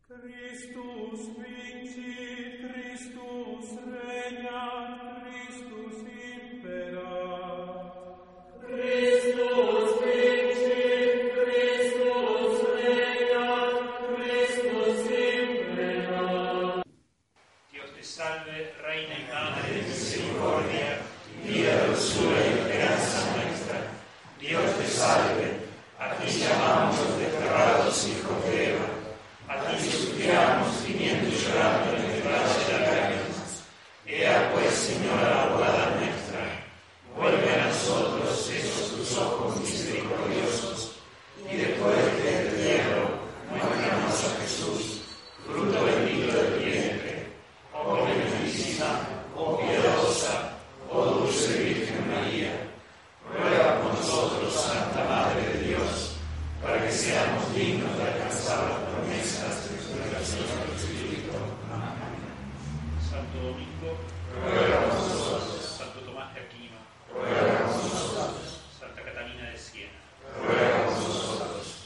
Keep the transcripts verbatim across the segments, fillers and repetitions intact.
Christus vincit, Christus regnat, Christus imperat. Christus vincit, Christus regnat, Christus imperat. Dios te salve, Reina y Madre de misericordia, vida, dulzura y esperanza nuestra. Dios te salve, a ti llamamos los desterrados hijos de Eva. A ti suspiramos, gimiendo y llorando en el valle de lágrimas. Ea pues, Señora, abogada nuestra, vuelve a nosotros esos tus ojos misericordiosos, y después de este destierro, muéstranos a Jesús, fruto bendito del vientre. Oh benditísima, oh piadosa, oh dulce Virgen María, ruega por nosotros, Santa Madre de Dios, para que seamos dignos de alcanzar las promesas de tu Señor Jesucristo. Amén. Santo Domingo, ruega por nosotros. Santo Tomás de Aquino, ruega por nosotros. Santa Catalina de Siena, ruega por nosotros.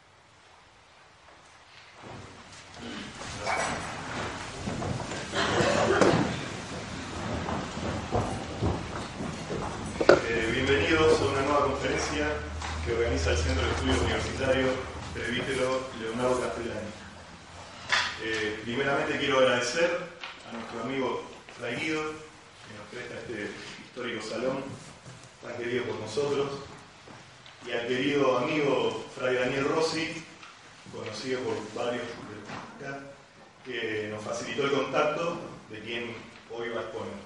Eh, bienvenidos a una nueva conferencia que organiza el Centro de Estudios Universitarios Presbítero Leonardo Castellani. Eh, primeramente quiero agradecer a nuestro amigo Fray Guido, que nos presta este histórico salón tan querido por nosotros, y al querido amigo Fray Daniel Rossi, conocido por varios de acá, que nos facilitó el contacto de quien hoy va a exponer.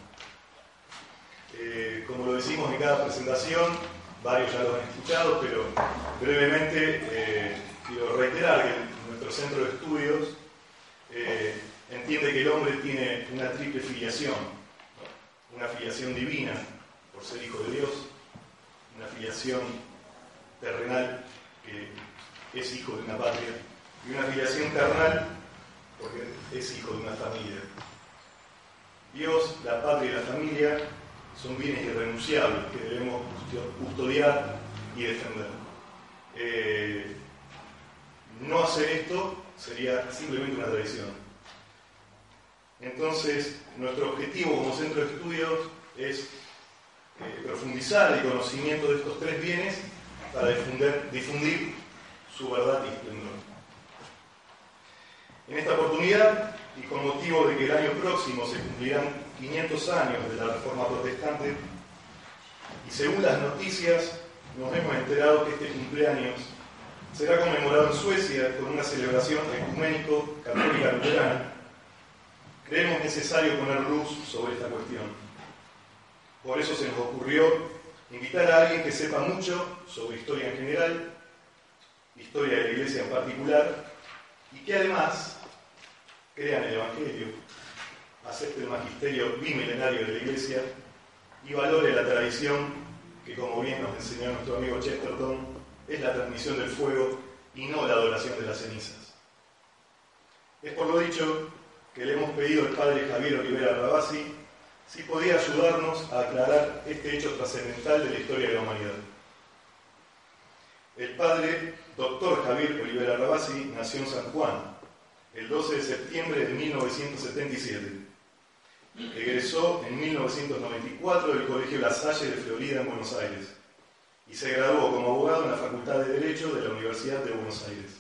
Eh, como lo decimos en cada presentación, varios ya lo han escuchado, pero brevemente eh, quiero reiterar que nuestro centro de estudios eh, entiende que el hombre tiene una triple filiación, ¿no? Una filiación divina por ser hijo de Dios, una filiación terrenal que es hijo de una patria, y una filiación carnal porque es hijo de una familia. Dios, la patria y la familia son bienes irrenunciables que debemos custodiar y defender. Eh, no hacer esto sería simplemente una traición. Entonces, nuestro objetivo como centro de estudios es eh, profundizar el conocimiento de estos tres bienes para difundir, difundir su verdad y esplendor. En esta oportunidad, y con motivo de que el año próximo se cumplirán quinientos años de la Reforma Protestante, y según las noticias nos hemos enterado que este cumpleaños será conmemorado en Suecia con una celebración ecuménico-católica luterana, creemos necesario poner luz sobre esta cuestión. Por eso se nos ocurrió invitar a alguien que sepa mucho sobre historia en general, historia de la Iglesia en particular, y que además crea en el Evangelio, acepte el magisterio bimilenario de la Iglesia y valore la tradición que, como bien nos enseñó nuestro amigo Chesterton, es la transmisión del fuego y no la adoración de las cenizas. Es por lo dicho que le hemos pedido al padre Javier Olivera Rabasi si podía ayudarnos a aclarar este hecho trascendental de la historia de la humanidad. El padre doctor Javier Olivera Rabasi nació en San Juan el doce de septiembre de mil novecientos setenta y siete. Egresó en mil novecientos noventa y cuatro del Colegio La Salle de Florida en Buenos Aires y se graduó como abogado en la Facultad de Derecho de la Universidad de Buenos Aires.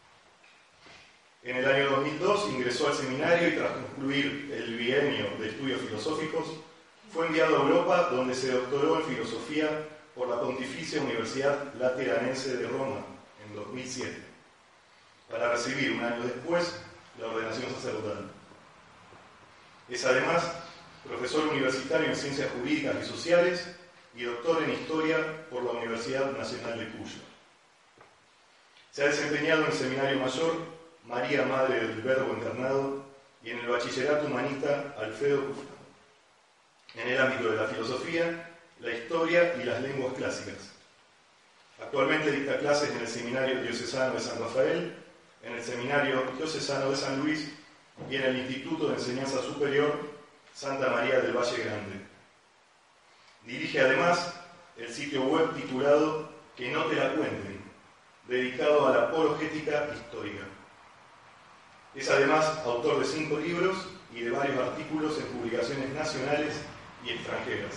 En el año dos mil dos ingresó al seminario y tras concluir el bienio de estudios filosóficos fue enviado a Europa, donde se doctoró en filosofía por la Pontificia Universidad Lateranense de Roma en dos mil siete, para recibir un año después la ordenación sacerdotal. Es además profesor universitario en Ciencias Jurídicas y Sociales y doctor en Historia por la Universidad Nacional de Cuyo. Se ha desempeñado en el Seminario Mayor María Madre del Verbo Encarnado y en el Bachillerato Humanista Alfredo Kufta, en el ámbito de la filosofía, la historia y las lenguas clásicas. Actualmente dicta clases en el Seminario Diocesano de San Rafael, en el Seminario Diocesano de San Luis y en el Instituto de Enseñanza Superior Santa María del Valle Grande. Dirige además el sitio web titulado Que no te la cuenten, dedicado a la apologética histórica. Es además autor de cinco libros y de varios artículos en publicaciones nacionales y extranjeras.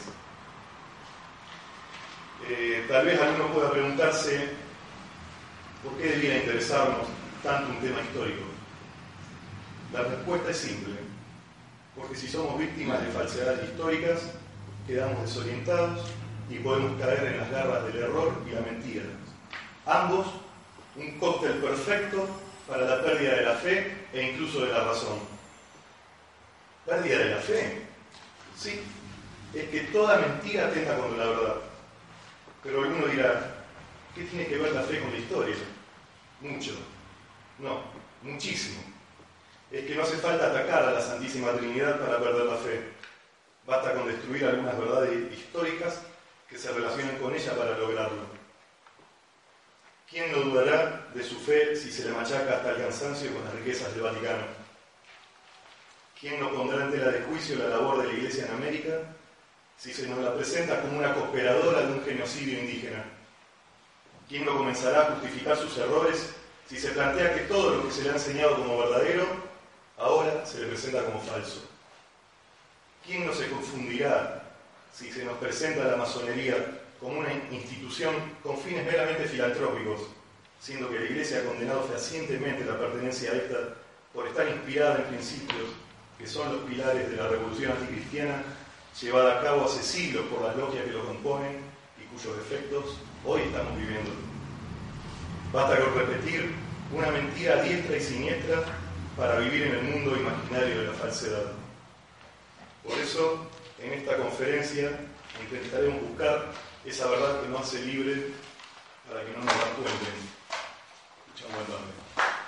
Eh, tal vez alguno pueda preguntarse por qué debiera interesarnos tanto un tema histórico. La respuesta es simple, porque si somos víctimas de falsedades históricas, quedamos desorientados y podemos caer en las garras del error y la mentira. Ambos, un cóctel perfecto para la pérdida de la fe e incluso de la razón. ¿Pérdida de la fe? Sí, es que toda mentira atenta contra la verdad. Pero alguno dirá, ¿qué tiene que ver la fe con la historia? Mucho. No, muchísimo. Es que no hace falta atacar a la Santísima Trinidad para perder la fe. Basta con destruir algunas verdades históricas que se relacionen con ella para lograrlo. ¿Quién no dudará de su fe si se le machaca hasta el cansancio con las riquezas del Vaticano? ¿Quién no pondrá en tela de juicio la labor de la Iglesia en América si se nos la presenta como una cooperadora de un genocidio indígena? ¿Quién no comenzará a justificar sus errores si se plantea que todo lo que se le ha enseñado como verdadero ahora se le presenta como falso? ¿Quién no se confundirá si se nos presenta la masonería como una institución con fines meramente filantrópicos, siendo que la Iglesia ha condenado fehacientemente la pertenencia a esta por estar inspirada en principios que son los pilares de la revolución anticristiana llevada a cabo hace siglos por las logias que lo componen y cuyos efectos hoy estamos viviendo? Basta con repetir una mentira diestra y siniestra para vivir en el mundo imaginario de la falsedad. Por eso, en esta conferencia intentaremos buscar esa verdad que nos hace libre para que no nos la cuenten. Escuchamos el nombre.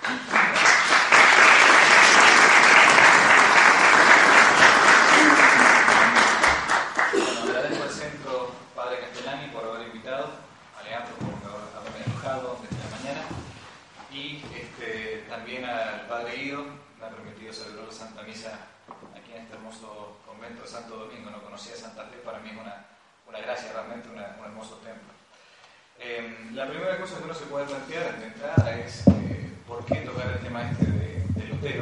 Bueno, agradezco al Centro Padre Castellani por haber invitado a Leandro por haberme dejado desde la mañana y este, también al Padre Guido, me ha permitido celebrar la Santa Misa aquí en este hermoso convento de Santo Domingo. No conocía Santa Fe, para mí es una una gracia, realmente una, un hermoso templo. Eh, la primera cosa que uno se puede plantear de entrada es eh, por qué tocar el tema este de, de Lutero.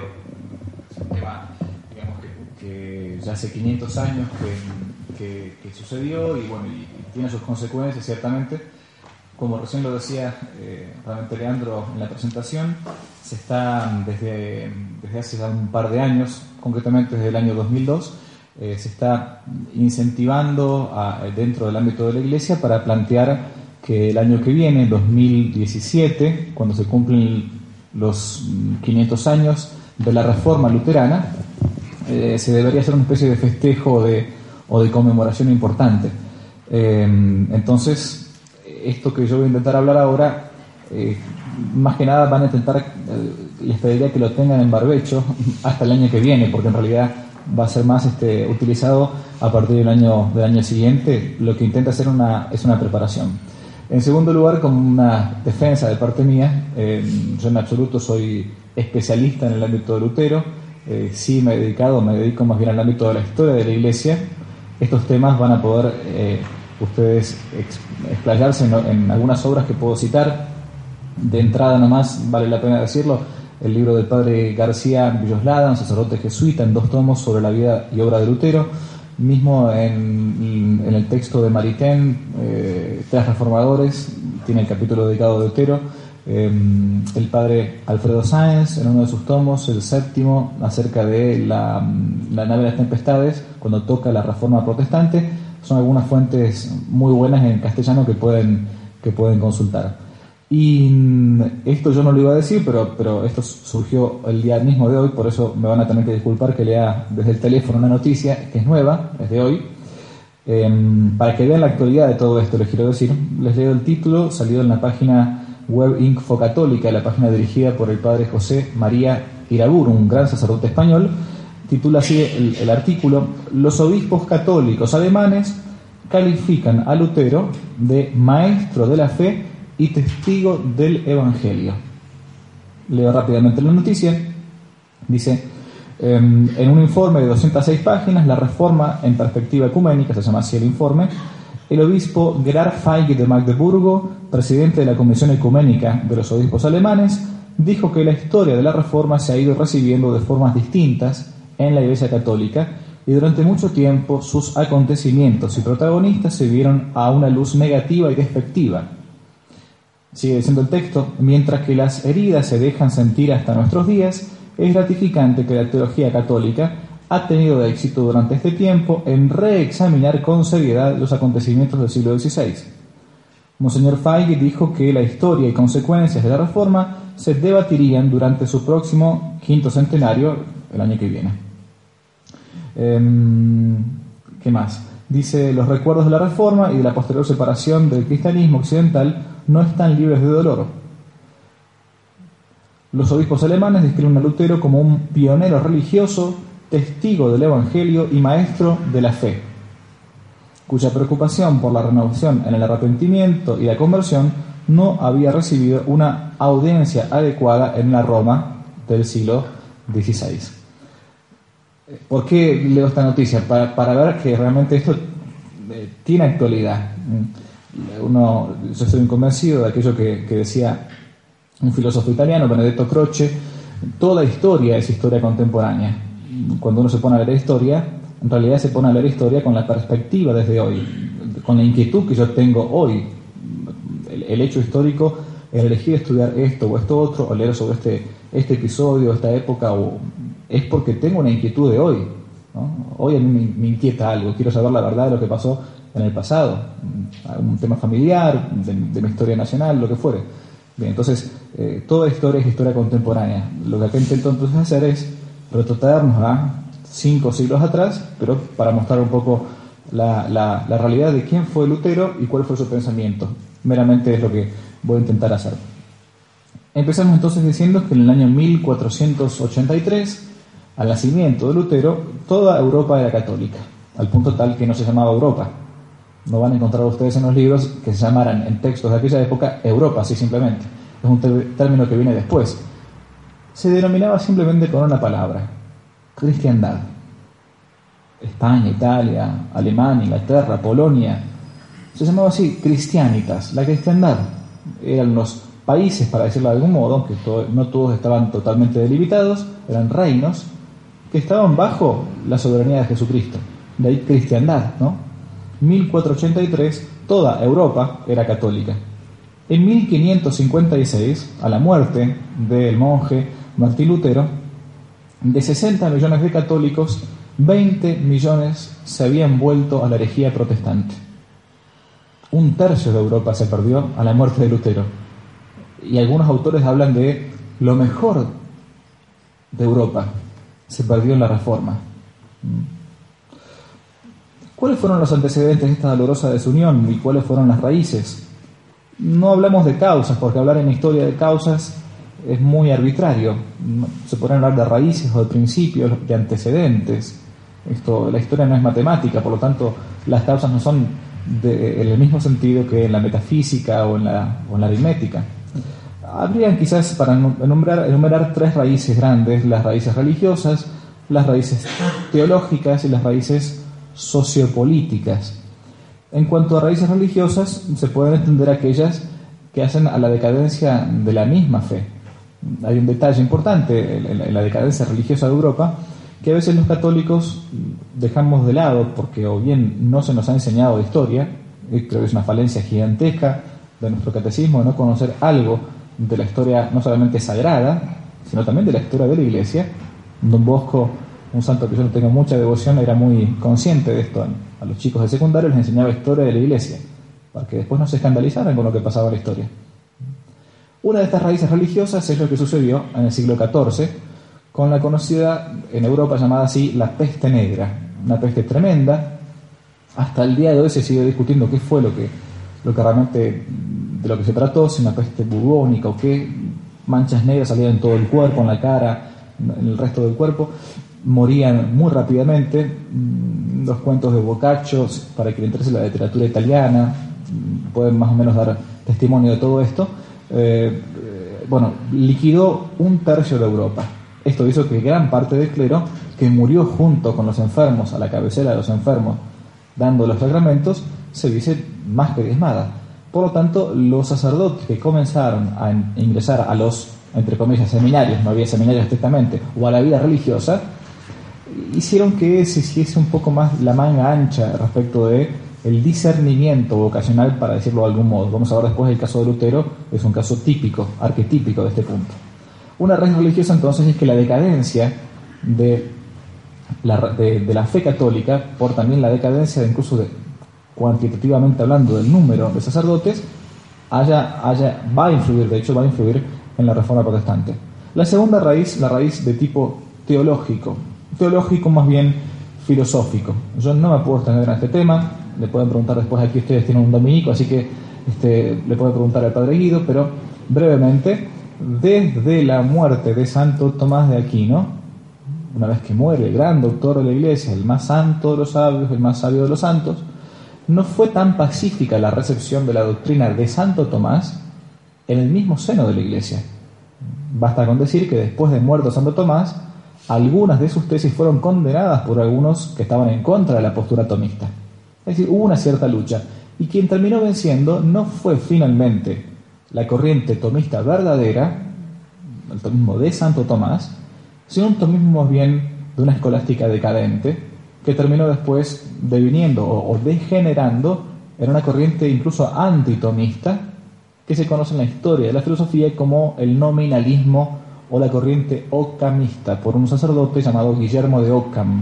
Es un tema, digamos, que, que ya hace quinientos años que, que, que sucedió y, bueno, y, y tiene sus consecuencias, ciertamente. Como recién lo decía eh, realmente Leandro en la presentación, se está desde, desde hace ya un par de años, concretamente desde el año dos mil dos, Eh, se está incentivando a, dentro del ámbito de la Iglesia para plantear que el año que viene, dos mil diecisiete, cuando se cumplen los quinientos años de la Reforma Luterana, eh, se debería hacer una especie de festejo de, o de conmemoración importante. Eh, entonces, esto que yo voy a intentar hablar ahora, eh, más que nada van a intentar, eh, les pediría que lo tengan en barbecho hasta el año que viene, porque en realidad va a ser más este, utilizado a partir del año, del año siguiente. Lo que intenta hacer una, es una preparación. En segundo lugar, como una defensa de parte mía, eh, yo en absoluto soy especialista en el ámbito de Lutero, eh, sí me he dedicado, me dedico más bien al ámbito de la historia de la Iglesia. Estos temas van a poder eh, ustedes ex, explayarse en, en algunas obras que puedo citar. De entrada nomás, vale la pena decirlo, el libro del padre García Villoslada, un sacerdote jesuita, en dos tomos sobre la vida y obra de Lutero. Mismo en, en el texto de Maritain, eh, Tres Reformadores, tiene el capítulo dedicado a Lutero. Eh, el padre Alfredo Sáenz, en uno de sus tomos, el séptimo, acerca de la, la nave de las tempestades, cuando toca la Reforma protestante. Son algunas fuentes muy buenas en castellano que pueden, que pueden consultar. Y esto yo no lo iba a decir, pero, pero esto surgió el día mismo de hoy, por eso me van a tener que disculpar que lea desde el teléfono una noticia que es nueva, es de hoy. Eh, para que vean la actualidad de todo esto, les quiero decir, les leo el título, salido en la página web Info Católica, la página dirigida por el padre José María Iraburu, un gran sacerdote español. Titula así el, el artículo: los obispos católicos alemanes califican a Lutero de maestro de la fe y testigo del Evangelio. Leo rápidamente la noticia. Dice: en un informe de doscientas seis páginas, la Reforma en perspectiva ecuménica, se llama así el informe, el obispo Gerhard Feige de Magdeburgo, presidente de la Comisión Ecuménica de los Obispos Alemanes, dijo que la historia de la Reforma se ha ido recibiendo de formas distintas en la Iglesia Católica y durante mucho tiempo sus acontecimientos y protagonistas se vieron a una luz negativa y despectiva. Sigue diciendo el texto: mientras que las heridas se dejan sentir hasta nuestros días, es gratificante que la teología católica ha tenido éxito durante este tiempo en reexaminar con seriedad los acontecimientos del siglo dieciséis. Monseñor Feige dijo que la historia y consecuencias de la Reforma se debatirían durante su próximo quinto centenario, el año que viene. Eh, ¿Qué más? Dice: los recuerdos de la Reforma y de la posterior separación del cristianismo occidental no están libres de dolor. Los obispos alemanes describen a Lutero como un pionero religioso, testigo del Evangelio y maestro de la fe, cuya preocupación por la renovación en el arrepentimiento y la conversión no había recibido una audiencia adecuada en la Roma del siglo dieciséis. ¿Por qué leo esta noticia? Para, para ver que realmente esto eh, tiene actualidad. Uno, yo estoy convencido de aquello que, que decía un filósofo italiano, Benedetto Croce: toda historia es historia contemporánea. Cuando uno se pone a leer historia, en realidad se pone a leer historia con la perspectiva desde hoy, con la inquietud que yo tengo hoy. El, el hecho histórico, el elegir estudiar esto o esto otro, o leer sobre este, este episodio, esta época, o, es porque tengo una inquietud de hoy, ¿no? Hoy a mí me, me inquieta algo, quiero saber la verdad de lo que pasó en el pasado, un tema familiar, de, de mi historia nacional, lo que fuere. Bien, entonces, eh, toda historia es historia contemporánea. Lo que acá intento entonces hacer es retrotraernos a cinco siglos atrás, pero para mostrar un poco la, la, la realidad de quién fue Lutero y cuál fue su pensamiento. Meramente es lo que voy a intentar hacer. Empezamos entonces diciendo que en el año mil cuatrocientos ochenta y tres, al nacimiento de Lutero, toda Europa era católica, al punto tal que no se llamaba Europa. No van a encontrar ustedes en los libros que se llamaran en textos de aquella época Europa, así simplemente. Es un término que viene después. Se denominaba simplemente con una palabra: cristiandad. España, Italia, Alemania, Inglaterra, Polonia, se llamaba así, cristianitas, la cristiandad. Eran los países, para decirlo de algún modo, aunque todo, no todos estaban totalmente delimitados, eran reinos que estaban bajo la soberanía de Jesucristo. De ahí cristiandad, ¿no? mil cuatrocientos ochenta y tres, toda Europa era católica. En mil quinientos cincuenta y seis, a la muerte del monje Martín Lutero, de sesenta millones de católicos, veinte millones se habían vuelto a la herejía protestante. Un tercio de Europa se perdió a la muerte de Lutero. Y algunos autores hablan de lo mejor de Europa se perdió en la Reforma. ¿Cuáles fueron los antecedentes de esta dolorosa desunión y cuáles fueron las raíces? No hablamos de causas, porque hablar en historia de causas es muy arbitrario. Se pueden hablar de raíces o de principios, de antecedentes. Esto, la historia no es matemática, por lo tanto las causas no son de, en el mismo sentido que en la metafísica o en la, o en la aritmética. Habrían quizás, para enumerar, enumerar tres raíces grandes: las raíces religiosas, las raíces teológicas y las raíces sociopolíticas. En cuanto a raíces religiosas, se pueden entender aquellas que hacen a la decadencia de la misma fe. Hay un detalle importante en la decadencia religiosa de Europa, que a veces los católicos dejamos de lado porque o bien no se nos ha enseñado de historia, y creo que es una falencia gigantesca de nuestro catecismo de no conocer algo de la historia no solamente sagrada, sino también de la historia de la Iglesia. Don Bosco, un santo que yo no tengo mucha devoción, era muy consciente de esto. A los chicos de secundario les enseñaba historia de la Iglesia, para que después no se escandalizaran con lo que pasaba en la historia. Una de estas raíces religiosas es lo que sucedió en el siglo catorce, con la conocida en Europa llamada así la peste negra, una peste tremenda. Hasta el día de hoy se sigue discutiendo qué fue lo que, lo que realmente, de lo que se trató, si una peste bubónica o qué. Manchas negras salían en todo el cuerpo, en la cara, en el resto del cuerpo. Morían muy rápidamente. Los cuentos de Boccaccio, para que le interese la literatura italiana, pueden más o menos dar testimonio de todo esto. Eh, bueno, liquidó un tercio de Europa. Esto hizo que gran parte del clero, que murió junto con los enfermos, a la cabecera de los enfermos, dando los sacramentos, se viese más que diezmada. Por lo tanto, los sacerdotes que comenzaron a ingresar a los, entre comillas, seminarios, no había seminarios estrictamente, o a la vida religiosa, hicieron que se hiciese un poco más la manga ancha respecto de el discernimiento vocacional, para decirlo de algún modo. Vamos a ver después el caso de Lutero, es un caso típico, arquetípico de este punto. Una raíz religiosa entonces es que la decadencia de la, de, de la fe católica, por también la decadencia de incluso de, cuantitativamente hablando, del número de sacerdotes, haya, haya, va a influir, de hecho va a influir en la Reforma Protestante. La segunda raíz, la raíz de tipo teológico, teológico más bien filosófico. Yo no me puedo extender en este tema, le pueden preguntar después, aquí ustedes tienen un dominico, así que este, le pueden preguntar al Padre Guido, pero brevemente, desde la muerte de Santo Tomás de Aquino, una vez que muere el gran doctor de la Iglesia, el más santo de los sabios, el más sabio de los santos, no fue tan pacífica la recepción de la doctrina de Santo Tomás en el mismo seno de la Iglesia. Basta con decir que después de muerto Santo Tomás, algunas de sus tesis fueron condenadas por algunos que estaban en contra de la postura tomista. Es decir, hubo una cierta lucha, y quien terminó venciendo no fue finalmente la corriente tomista verdadera, el tomismo de Santo Tomás, sino un tomismo más bien de una escolástica decadente, que terminó después deviniendo o, o degenerando en una corriente incluso antitomista, que se conoce en la historia de la filosofía como el nominalismo o la corriente occamista, por un sacerdote llamado Guillermo de Occam.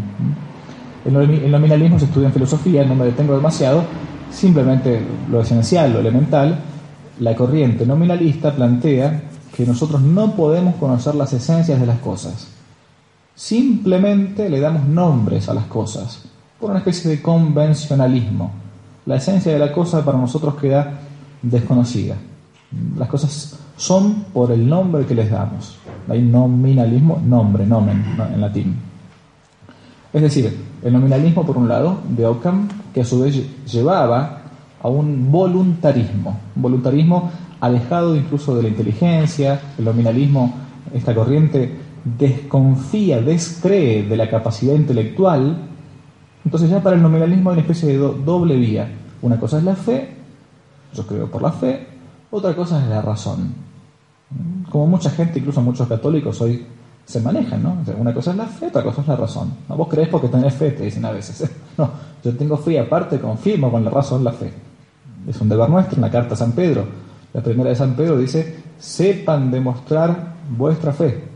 El nominalismo se estudia en filosofía, no me detengo demasiado, simplemente lo esencial, lo elemental. La corriente nominalista plantea que nosotros no podemos conocer las esencias de las cosas. Simplemente le damos nombres a las cosas, por una especie de convencionalismo. La esencia de la cosa para nosotros queda desconocida. Las cosas son por el nombre que les damos. Hay nominalismo, nombre, nomen, en latín. Es decir, el nominalismo, por un lado, de Occam, que a su vez llevaba a un voluntarismo, un voluntarismo alejado incluso de la inteligencia. El nominalismo, esta corriente, desconfía, descree de la capacidad intelectual. Entonces ya para el nominalismo hay una especie de do, doble vía. Una cosa es la fe, yo creo por la fe, otra cosa es la razón. Como mucha gente, incluso muchos católicos hoy se manejan, ¿no? O sea, una cosa es la fe, otra cosa es la razón. ¿No? Vos creés porque tenés fe, te dicen a veces. No, yo tengo fe y aparte confirmo con la razón la fe. Es un deber nuestro, en la carta a San Pedro. La primera de San Pedro dice, sepan demostrar vuestra fe.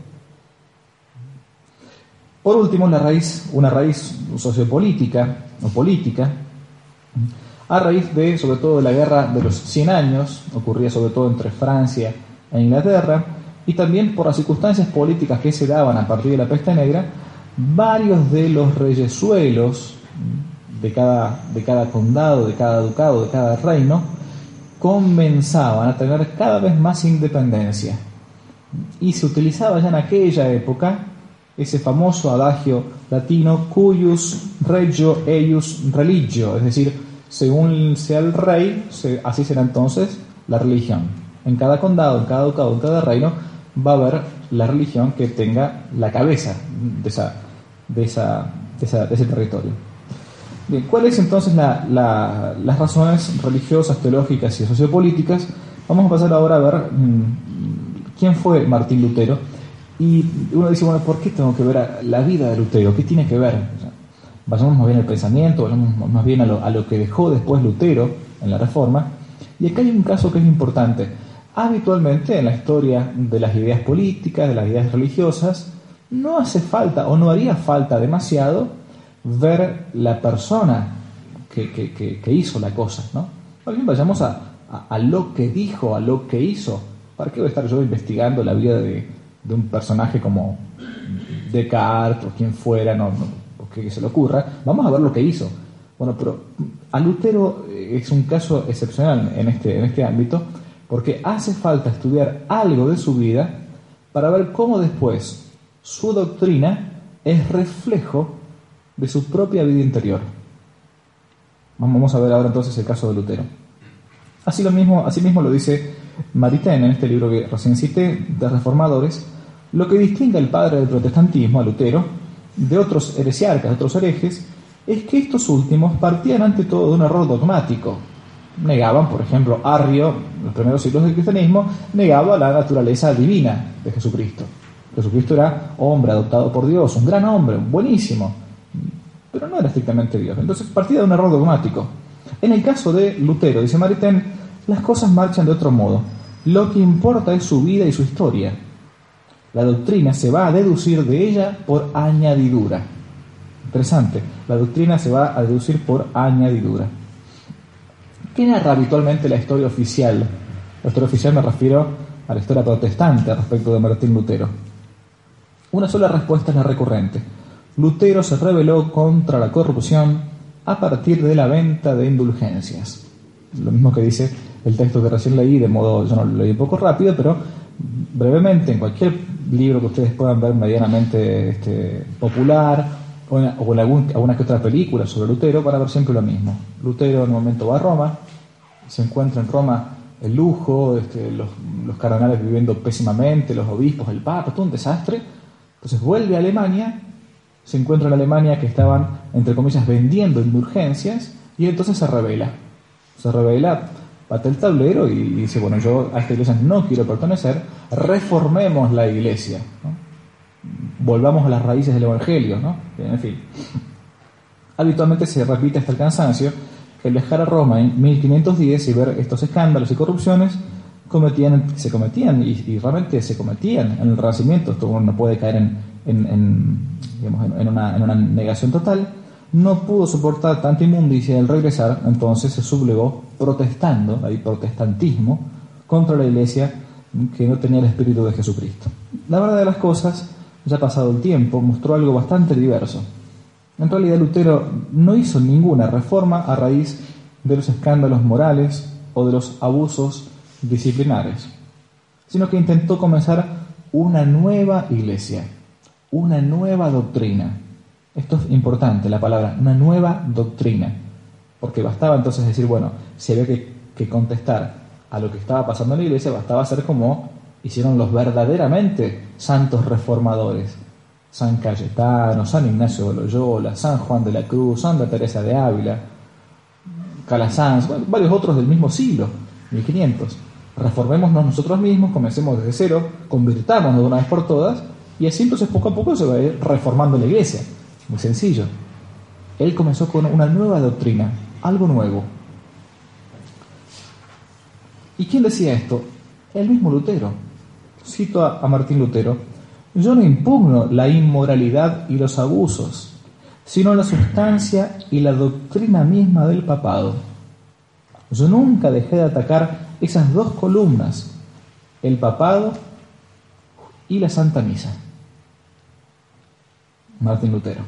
Por último, la raíz, una raíz sociopolítica o política, a raíz de, sobre todo, de la guerra de los cien años, ocurría sobre todo entre Francia e Inglaterra, y también por las circunstancias políticas que se daban a partir de la peste negra, varios de los reyesuelos de cada, de cada condado, de cada ducado, de cada reino, comenzaban a tener cada vez más independencia. Y se utilizaba ya en aquella época ese famoso adagio latino, cuius regio eius religio, es decir, según sea el rey, así será entonces la religión. En cada condado, en cada ducado, en cada reino, va a haber la religión que tenga la cabeza de, esa, de, esa, de, esa, de ese territorio. Bien, ¿cuáles entonces la, la, las razones religiosas, teológicas y sociopolíticas? Vamos a pasar ahora a ver mmm, quién fue Martín Lutero. Y uno dice, bueno, ¿por qué tengo que ver a la vida de Lutero? ¿Qué tiene que ver? O sea, vayamos más bien al pensamiento, vayamos más bien a lo, a lo que dejó después Lutero en la Reforma. Y acá hay un caso que es importante. Habitualmente en la historia de las ideas políticas, de las ideas religiosas, no hace falta o no haría falta demasiado ver la persona que, que, que, que hizo la cosa, ¿no? Más bien vayamos a, a, a lo que dijo, a lo que hizo. ¿Para qué voy a estar yo investigando la vida de, de un personaje como Descartes o quien fuera, no, no, o que, que se le ocurra? Vamos a ver lo que hizo. Bueno, pero a Lutero es un caso excepcional en este, en este ámbito, porque hace falta estudiar algo de su vida para ver cómo después su doctrina es reflejo de su propia vida interior. Vamos a ver ahora entonces el caso de Lutero. Así, lo mismo, así mismo lo dice Maritain en este libro que recién cité, de Reformadores. Lo que distingue al padre del protestantismo, a Lutero, de otros heresiarcas, de otros herejes, es que estos últimos partían ante todo de un error dogmático. negaban, por ejemplo, Arrio, en los primeros siglos del cristianismo, negaba la naturaleza divina de Jesucristo. Jesucristo era hombre adoptado por Dios, un gran hombre, buenísimo, pero no era estrictamente Dios. Entonces partía de un error dogmático. En el caso de Lutero, dice Maritain, las cosas marchan de otro modo. Lo que importa es su vida y su historia. La doctrina se va a deducir de ella por añadidura. Interesante, la doctrina se va a deducir por añadidura. ¿Qué narra habitualmente la historia oficial? La historia oficial me refiero a la historia protestante respecto de Martín Lutero. Una sola respuesta es la recurrente. Lutero se rebeló contra la corrupción a partir de la venta de indulgencias. Lo mismo que dice el texto que recién leí, de modo, yo no lo leí un poco rápido, pero brevemente, en cualquier libro que ustedes puedan ver medianamente este, popular, o en, o en algún, alguna que otra película sobre Lutero, van a ver siempre lo mismo. Lutero en un momento va a Roma, se encuentra en Roma el lujo, este, los, los cardenales viviendo pésimamente, los obispos, el papa, todo un desastre. Entonces vuelve a Alemania, se encuentra en Alemania que estaban, entre comillas, vendiendo indulgencias, y entonces se rebela. Se rebela, bate el tablero y dice, bueno, yo a esta iglesia no quiero pertenecer, reformemos la iglesia, ¿no? Volvamos a las raíces del Evangelio, ¿no? En fin. Habitualmente se repite hasta el cansancio el viajar a Roma en mil quinientos diez y ver estos escándalos y corrupciones cometían, se cometían y, y realmente se cometían en el Renacimiento. Esto uno no puede caer en, en, en, digamos, en, en, una, en una negación total. No pudo soportar tanta inmundicia al regresar, entonces se sublevó protestando, hay protestantismo, contra la iglesia que no tenía el espíritu de Jesucristo. La verdad de las cosas, ya pasado el tiempo, mostró algo bastante diverso. En realidad Lutero no hizo ninguna reforma a raíz de los escándalos morales o de los abusos disciplinares, sino que intentó comenzar una nueva iglesia, una nueva doctrina. Esto es importante, la palabra, una nueva doctrina, porque bastaba entonces decir, bueno, si había que, que contestar a lo que estaba pasando en la iglesia, bastaba hacer como hicieron los verdaderamente santos reformadores, San Cayetano, San Ignacio de Loyola, San Juan de la Cruz, Santa Teresa de Ávila, Calasanz, bueno, varios otros del mismo siglo, mil quinientos. Reformémonos nosotros mismos, comencemos desde cero, convirtámonos de una vez por todas, y así entonces poco a poco se va a ir reformando la iglesia. Muy sencillo. Él comenzó con una nueva doctrina, algo nuevo. ¿Y quién decía esto? El mismo Lutero. Cito a, a Martín Lutero: yo no impugno la inmoralidad y los abusos, sino la sustancia y la doctrina misma del papado. Yo nunca dejé de atacar esas dos columnas, el papado y la Santa Misa. Martín Lutero.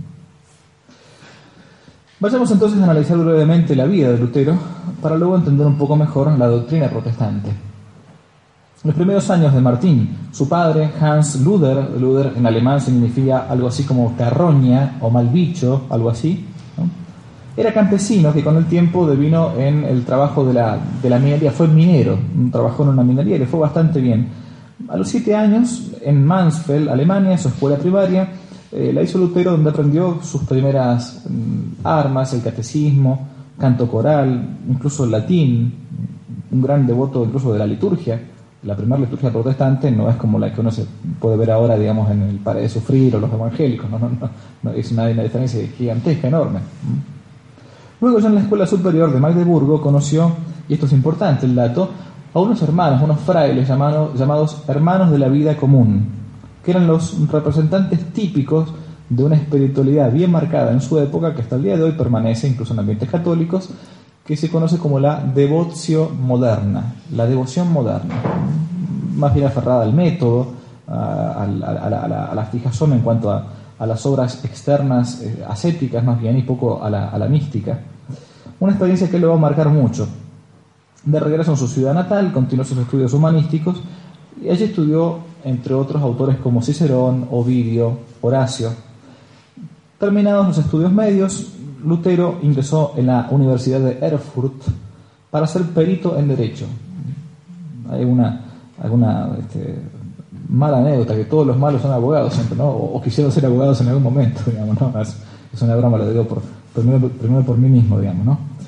Vayamos entonces a analizar brevemente la vida de Lutero para luego entender un poco mejor la doctrina protestante. En los primeros años de Martín, su padre, Hans Luther, Luther en alemán significa algo así como carroña o mal bicho, algo así, ¿no? Era campesino que con el tiempo devino en el trabajo de la, de la minería, fue minero, trabajó en una minería y le fue bastante bien. A los siete años, en Mansfeld, Alemania, su escuela primaria, eh, la hizo Lutero, donde aprendió sus primeras mm, armas, el catecismo, canto coral, incluso el latín, un gran devoto incluso de la liturgia. La primera liturgia protestante no es como la que uno se puede ver ahora, digamos, en el Pare de Sufrir o los evangélicos, no, no, no, no, es una, una diferencia gigantesca, enorme. Luego, ya en la escuela superior de Magdeburgo, conoció, y esto es importante el dato, a unos hermanos, unos frailes llamados, llamados hermanos de la vida común, que eran los representantes típicos de una espiritualidad bien marcada en su época, que hasta el día de hoy permanece incluso en ambientes católicos, que se conoce como la devotio moderna, la devoción moderna, más bien aferrada al método, a, a, a, la, a, la, a la fijación en cuanto a, a las obras externas eh, ascéticas más bien, y poco a la, a la mística. Una experiencia que lo va a marcar mucho. De regreso en su ciudad natal, continuó sus estudios humanísticos, y allí estudió, entre otros, autores como Cicerón, Ovidio, Horacio. Terminados los estudios medios, Lutero ingresó en la Universidad de Erfurt para ser perito en Derecho. Hay una, alguna este, mala anécdota, que todos los malos son abogados siempre, ¿no? O, o quisieron ser abogados en algún momento, digamos, ¿no? Es, es una broma, lo digo por, primero, primero por mí mismo, digamos, ¿no?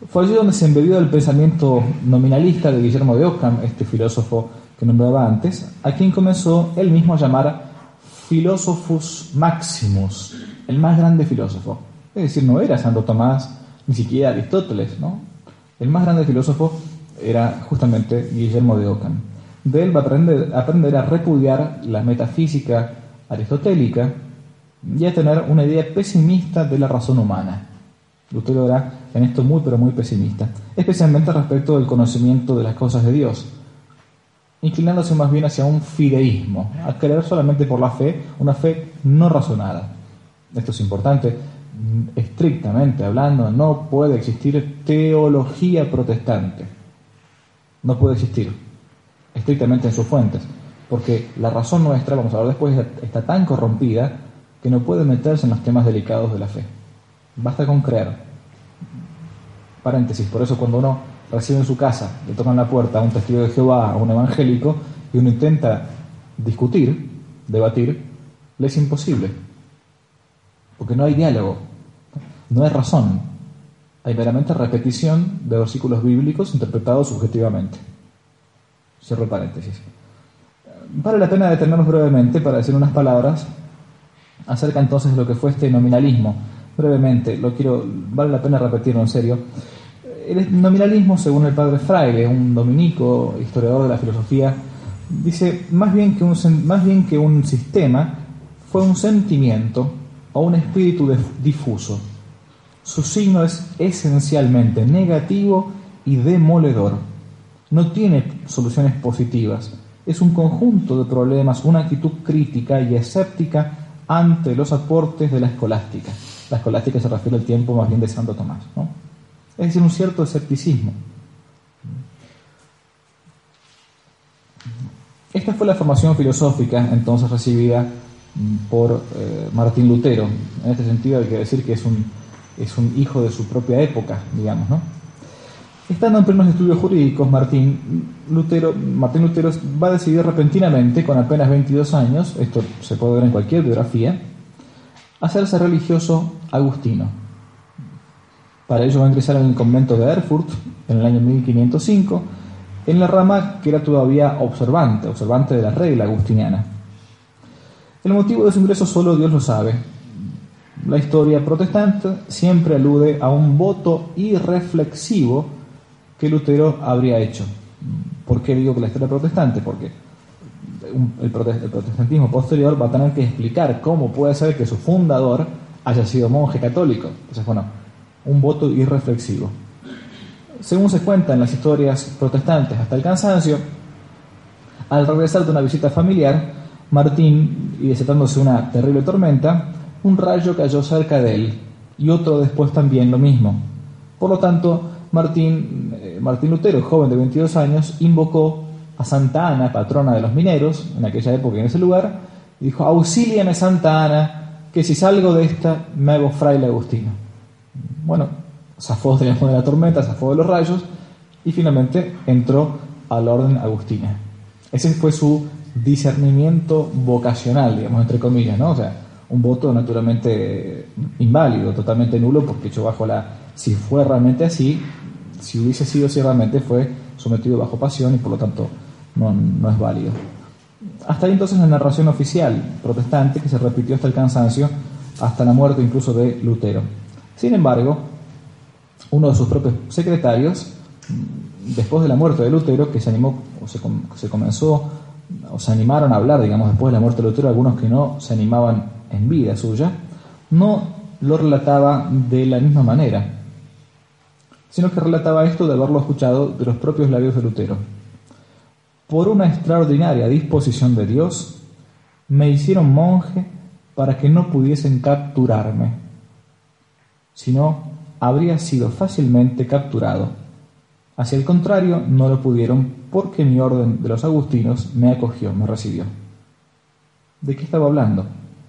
Fue allí donde se embebió el pensamiento nominalista de Guillermo de Ockham, este filósofo que nombraba antes, a quien comenzó él mismo a llamar Philosophus Maximus, el más grande filósofo. Es decir, no era Santo Tomás, ni siquiera Aristóteles, ¿no? El más grande filósofo era justamente Guillermo de Ockham. De él va a aprender, aprender a repudiar la metafísica aristotélica y a tener una idea pesimista de la razón humana. Lutero era en esto muy pero muy pesimista, especialmente respecto del conocimiento de las cosas de Dios, inclinándose más bien hacia un fideísmo, a creer solamente por la fe, una fe no razonada. Esto es importante, estrictamente hablando, no puede existir teología protestante, no puede existir, estrictamente en sus fuentes, porque la razón nuestra, vamos a ver después, está tan corrompida que no puede meterse en los temas delicados de la fe. Basta con creer. Paréntesis, por eso cuando uno recibe en su casa, le tocan la puerta a un testigo de Jehová, a un evangélico, y uno intenta discutir, debatir, le es imposible. Porque no hay diálogo, no hay razón, hay meramente repetición de versículos bíblicos interpretados subjetivamente. Cierro paréntesis. Vale la pena detenernos brevemente para decir unas palabras acerca entonces de lo que fue este nominalismo. Brevemente, lo quiero, vale la pena repetirlo en serio. El nominalismo, según el padre Fraile, un dominico, historiador de la filosofía, dice más bien que un, más bien que un sistema fue un sentimiento o un espíritu difuso. Su signo es esencialmente negativo y demoledor. No tiene soluciones positivas. Es un conjunto de problemas, una actitud crítica y escéptica ante los aportes de la escolástica. La escolástica se refiere al tiempo más bien de Santo Tomás, ¿no? Es decir, un cierto escepticismo. Esta fue la formación filosófica entonces recibida por eh, Martín Lutero. En este sentido hay que decir que es un, es un hijo de su propia época, digamos, ¿no? Estando en plenos estudios jurídicos, Martín Lutero, Martín Lutero va a decidir repentinamente, con apenas veintidós años, esto se puede ver en cualquier biografía, hacerse religioso agustino. Para ello va a ingresar en el convento de Erfurt en el año mil quinientos cinco, en la rama que era todavía observante, observante de la regla agustiniana. El motivo de su ingreso solo Dios lo sabe. La historia protestante siempre alude a un voto irreflexivo que Lutero habría hecho. ¿Por qué digo que la historia protestante? Porque el protestantismo posterior va a tener que explicar cómo puede ser que su fundador haya sido monje católico. Entonces, bueno, un voto irreflexivo. Según se cuenta en las historias protestantes hasta el cansancio, al regresar de una visita familiar, Martín, y desatándose una terrible tormenta, un rayo cayó cerca de él y otro después también lo mismo. Por lo tanto, Martín, eh, Martín Lutero, joven de veintidós años, invocó a Santa Ana, patrona de los mineros, en aquella época y en ese lugar, y dijo: auxíliame Santa Ana, que si salgo de esta me hago fraile agustino. Bueno, zafó de la tormenta, zafó de los rayos y finalmente entró a la orden agustina. Ese fue su discernimiento vocacional, digamos, entre comillas, ¿no? O sea, un voto naturalmente inválido, totalmente nulo, porque hecho bajo la... Si fue realmente así, si hubiese sido así realmente, fue sometido bajo pasión y por lo tanto no, no es válido. Hasta ahí entonces la narración oficial protestante, que se repitió hasta el cansancio, hasta la muerte incluso de Lutero. Sin embargo, uno de sus propios secretarios, después de la muerte de Lutero, que se animó, o se, se comenzó, o se animaron a hablar, digamos, después de la muerte de Lutero, algunos que no se animaban en vida suya, no lo relataba de la misma manera, sino que relataba esto de haberlo escuchado de los propios labios de Lutero. Por una extraordinaria disposición de Dios, me hicieron monje para que no pudiesen capturarme, sino habría sido fácilmente capturado. Hacia el contrario, no lo pudieron porque mi orden de los agustinos me acogió, me recibió. ¿De qué estaba hablando?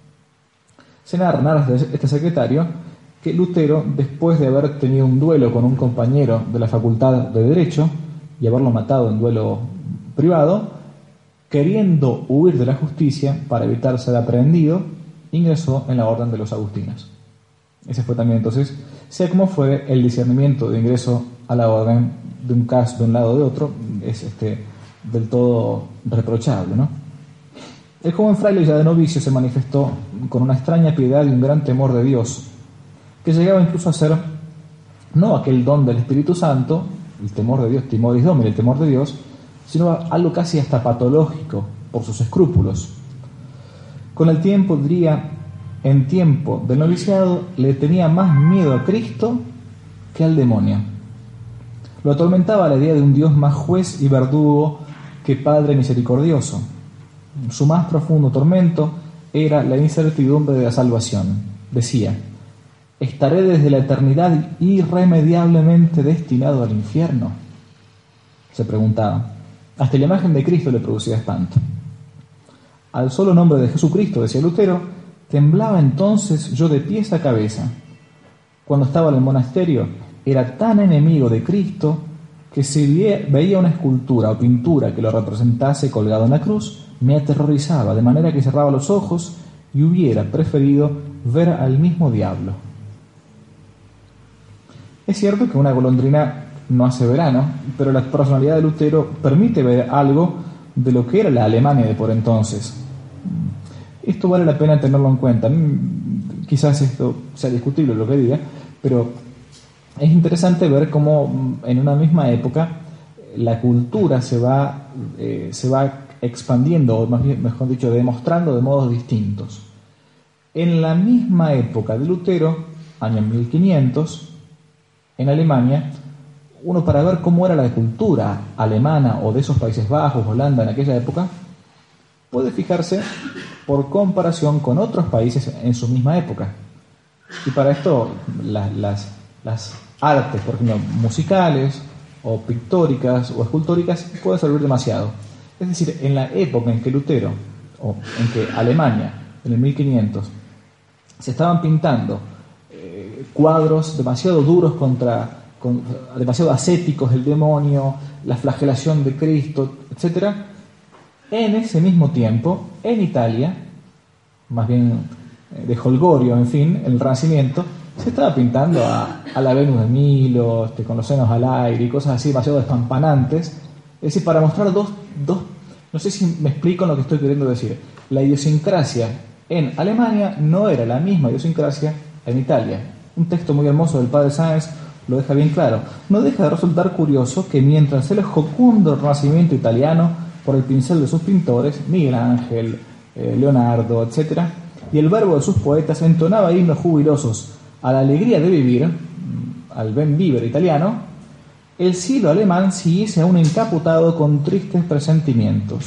Se narra de este secretario que Lutero, después de haber tenido un duelo con un compañero de la Facultad de Derecho y haberlo matado en duelo privado, queriendo huir de la justicia para evitar ser aprehendido, ingresó en la orden de los agustinos. Ese fue también entonces, Sea como fuere, el discernimiento de ingreso a la orden de un caso de un lado o de otro es este, del todo reprochable, ¿no? El joven fraile ya de novicio se manifestó con una extraña piedad y un gran temor de Dios, que llegaba incluso a ser no aquel don del Espíritu Santo, el temor de Dios, timoris domini, el temor de Dios, sino algo casi hasta patológico por sus escrúpulos. Con el tiempo, diría, en tiempo del noviciado, le tenía más miedo a Cristo que al demonio. Lo atormentaba la idea de un Dios más juez y verdugo que Padre misericordioso. Su más profundo tormento era la incertidumbre de la salvación. Decía: ¿estaré desde la eternidad irremediablemente destinado al infierno? Se preguntaba. Hasta la imagen de Cristo le producía espanto. Al solo nombre de Jesucristo, decía Lutero, temblaba entonces yo de pies a cabeza. Cuando estaba en el monasterio, era tan enemigo de Cristo que si veía una escultura o pintura que lo representase colgado en la cruz, me aterrorizaba, de manera que cerraba los ojos y hubiera preferido ver al mismo diablo. Es cierto que una golondrina no hace verano, pero la personalidad de Lutero permite ver algo de lo que era la Alemania de por entonces. Esto vale la pena tenerlo en cuenta. Quizás esto sea discutible lo que diga, pero es interesante ver cómo en una misma época la cultura se va, eh, se va expandiendo, o más bien, mejor dicho, demostrando de modos distintos. En la misma época de Lutero, año mil quinientos, en Alemania, uno para ver cómo era la cultura alemana o de esos Países Bajos, Holanda en aquella época, puede fijarse por comparación con otros países en su misma época. Y para esto las, las, las artes, por ejemplo, musicales o pictóricas o escultóricas pueden servir demasiado. Es decir, en la época en que Lutero, o en que Alemania, en el mil quinientos, se estaban pintando eh, cuadros demasiado duros contra, con, demasiado ascéticos, el demonio, la flagelación de Cristo, etcétera. En ese mismo tiempo, en Italia, más bien de Holgorio, en fin, el Renacimiento, se estaba pintando a, a la Venus de Milo, este, con los senos al aire y cosas así demasiado despampanantes. Es decir, para mostrar dos, dos, no sé si me explico lo que estoy queriendo decir. La idiosincrasia en Alemania no era la misma idiosincrasia en Italia. Un texto muy hermoso del padre Sáenz lo deja bien claro. No deja de resultar curioso que mientras el jocundo renacimiento italiano, por el pincel de sus pintores, Miguel Ángel, eh, Leonardo, etcétera, y el verbo de sus poetas entonaba himnos jubilosos a la alegría de vivir, al ben vivere italiano, el cielo alemán siguiese aún encapotado con tristes presentimientos.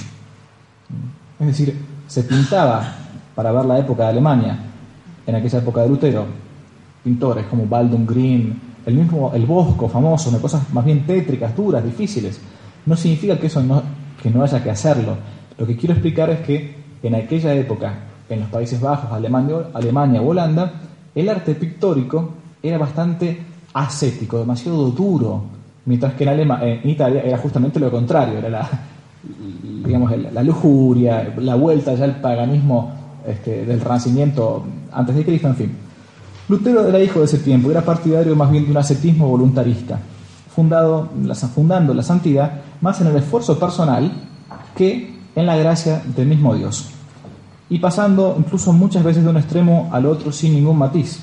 Es decir, se pintaba, para ver la época de Alemania, en aquella época de Lutero, pintores como Baldung Green, el mismo el Bosco famoso, de cosas más bien tétricas, duras, difíciles. No significa que eso no, que no haya que hacerlo. Lo que quiero explicar es que en aquella época, en los Países Bajos, Alemania, Alemania o Holanda, el arte pictórico era bastante ascético, demasiado duro, mientras que en, Alema, en Italia era justamente lo contrario, era la, digamos, la lujuria, la vuelta ya al paganismo este, del Renacimiento antes de Cristo, en fin. Lutero era hijo de ese tiempo, era partidario más bien de un ascetismo voluntarista, fundado, fundando la santidad más en el esfuerzo personal que en la gracia del mismo Dios, y pasando incluso muchas veces de un extremo al otro sin ningún matiz.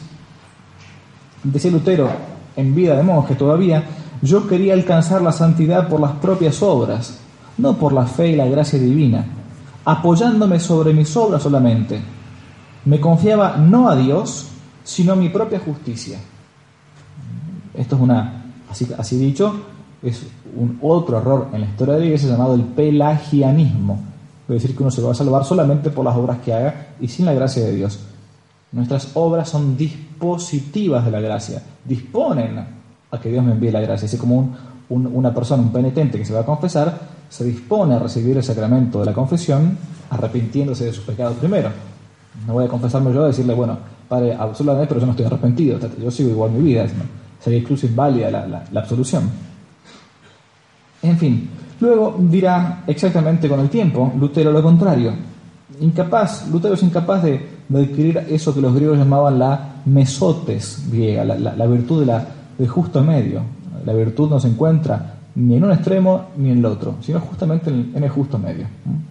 Decía Lutero, en vida de monje todavía, yo quería alcanzar la santidad por las propias obras, no por la fe y la gracia divina, apoyándome sobre mis obras solamente. Me confiaba no a Dios, sino a mi propia justicia. Esto es una, así, así dicho, es un otro error en la historia de la Iglesia llamado el pelagianismo. Es decir, que uno se va a salvar solamente por las obras que haga y sin la gracia de Dios. Nuestras obras son dispositivas de la gracia, disponen a que Dios me envíe la gracia. Así como un, un, una persona, un penitente que se va a confesar, se dispone a recibir el sacramento de la confesión arrepintiéndose de sus pecados primero. No voy a confesarme yo a decirle, bueno, Padre, absolutamente, pero yo no estoy arrepentido, yo sigo igual mi vida, ¿no? Sería incluso inválida la, la, la absolución. En fin, luego dirá exactamente con el tiempo Lutero lo contrario. incapaz, Lutero es incapaz de, de adquirir eso que los griegos llamaban la mesotes griega, la, la, la virtud de la, del justo medio. La virtud no se encuentra ni en un extremo ni en el otro, sino justamente en, en el justo medio.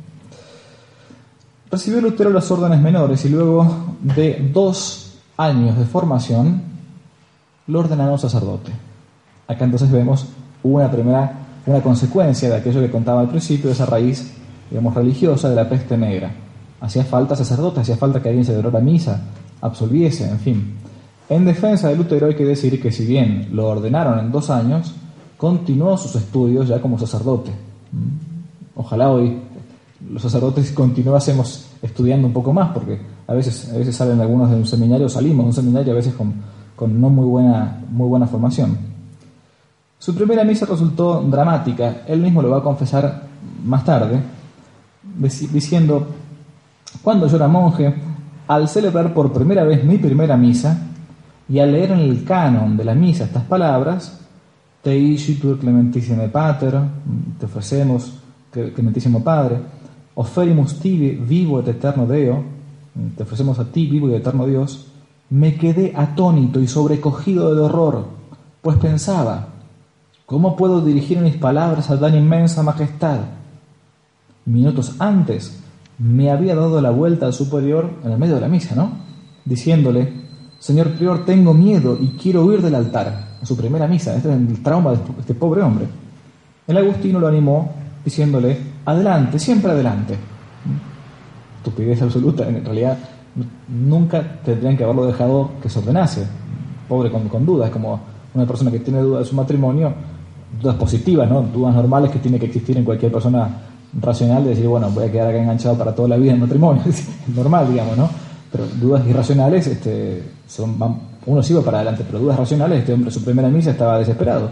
Recibió Lutero las órdenes menores y luego de dos años de formación lo ordenaron sacerdote. Acá entonces vemos una primera una consecuencia de aquello que contaba al principio, de esa raíz, digamos, religiosa de la peste negra. Hacía falta sacerdote, hacía falta que alguien celebrara misa, absolviese, en fin. En defensa de Lutero hay que decir que si bien lo ordenaron en dos años, continuó sus estudios ya como sacerdote. Ojalá hoy los sacerdotes continuásemos estudiando un poco más, porque a veces, a veces salen algunos de un seminario, salimos de un seminario a veces con, con no muy buena, muy buena formación. Su primera misa resultó dramática, él mismo lo va a confesar más tarde, diciendo: cuando yo era monje, al celebrar por primera vez mi primera misa, y al leer en el canon de la misa estas palabras, Te icitur clementissime pater, te ofrecemos, clementísimo Padre, oferimus tibi vivo et eterno Deo, te ofrecemos a ti vivo y eterno Dios, me quedé atónito y sobrecogido de horror, pues pensaba: ¿cómo puedo dirigir mis palabras a tan inmensa majestad? Minutos antes me había dado la vuelta al superior en el medio de la misa, ¿no? Diciéndole: Señor prior, tengo miedo y quiero huir del altar. En su primera misa, este es el trauma de este pobre hombre. El agustino lo animó diciéndole: adelante, siempre adelante. Estupidez absoluta, en realidad nunca tendrían que haberlo dejado que se ordenase. Pobre con, con dudas, como una persona que tiene dudas de su matrimonio, dudas positivas, ¿no? Dudas normales que tiene que existir en cualquier persona racional, de decir, bueno, voy a quedar acá enganchado para toda la vida en matrimonio, es normal, digamos, ¿no? Pero dudas irracionales, este, son, van, uno sí va para adelante, pero dudas racionales, este hombre, su primera misa estaba desesperado.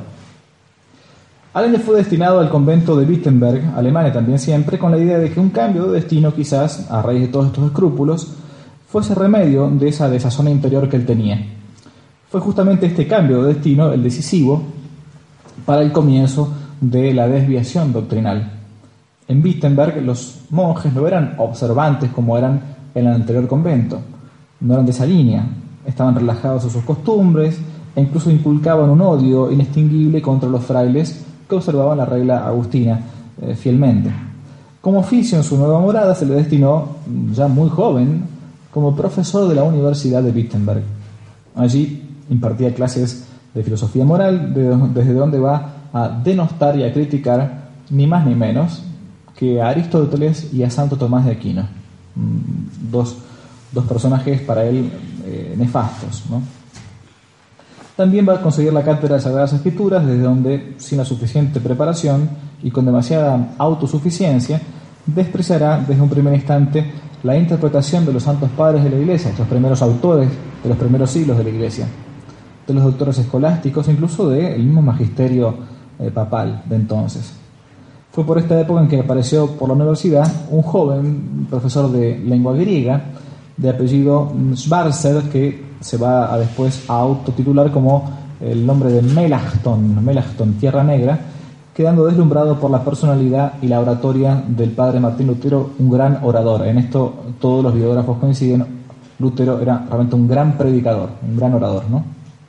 Allende fue destinado al convento de Wittenberg, Alemania también siempre, con la idea de que un cambio de destino, quizás, a raíz de todos estos escrúpulos, fuese remedio de esa desazón interior que él tenía. Fue justamente este cambio de destino el decisivo para el comienzo de la desviación doctrinal. En Wittenberg los monjes no eran observantes como eran en el anterior convento, no eran de esa línea, estaban relajados en sus costumbres e incluso inculcaban un odio inextinguible contra los frailes que observaban la regla agustina eh, fielmente. Como oficio en su nueva morada se le destinó, ya muy joven, como profesor de la Universidad de Wittenberg. Allí impartía clases de filosofía moral, de, desde donde va a denostar y a criticar ni más ni menos que a Aristóteles y a Santo Tomás de Aquino, dos, dos personajes para él eh, nefastos, ¿no? También va a conseguir la cátedra de Sagradas Escrituras, desde donde, sin la suficiente preparación y con demasiada autosuficiencia, despreciará desde un primer instante la interpretación de los santos padres de la Iglesia, los primeros autores de los primeros siglos de la Iglesia, de los doctores escolásticos, incluso del mismo magisterio eh, papal de entonces. Fue por esta época en que apareció por la universidad un joven profesor de lengua griega, de apellido Schwarzer, que se va a después a autotitular como el nombre de Melanchthon, Melanchthon, Tierra Negra, quedando deslumbrado por la personalidad y la oratoria del padre Martín Lutero, un gran orador. En esto todos los biógrafos coinciden, Lutero era realmente un gran predicador, un gran orador, ¿no?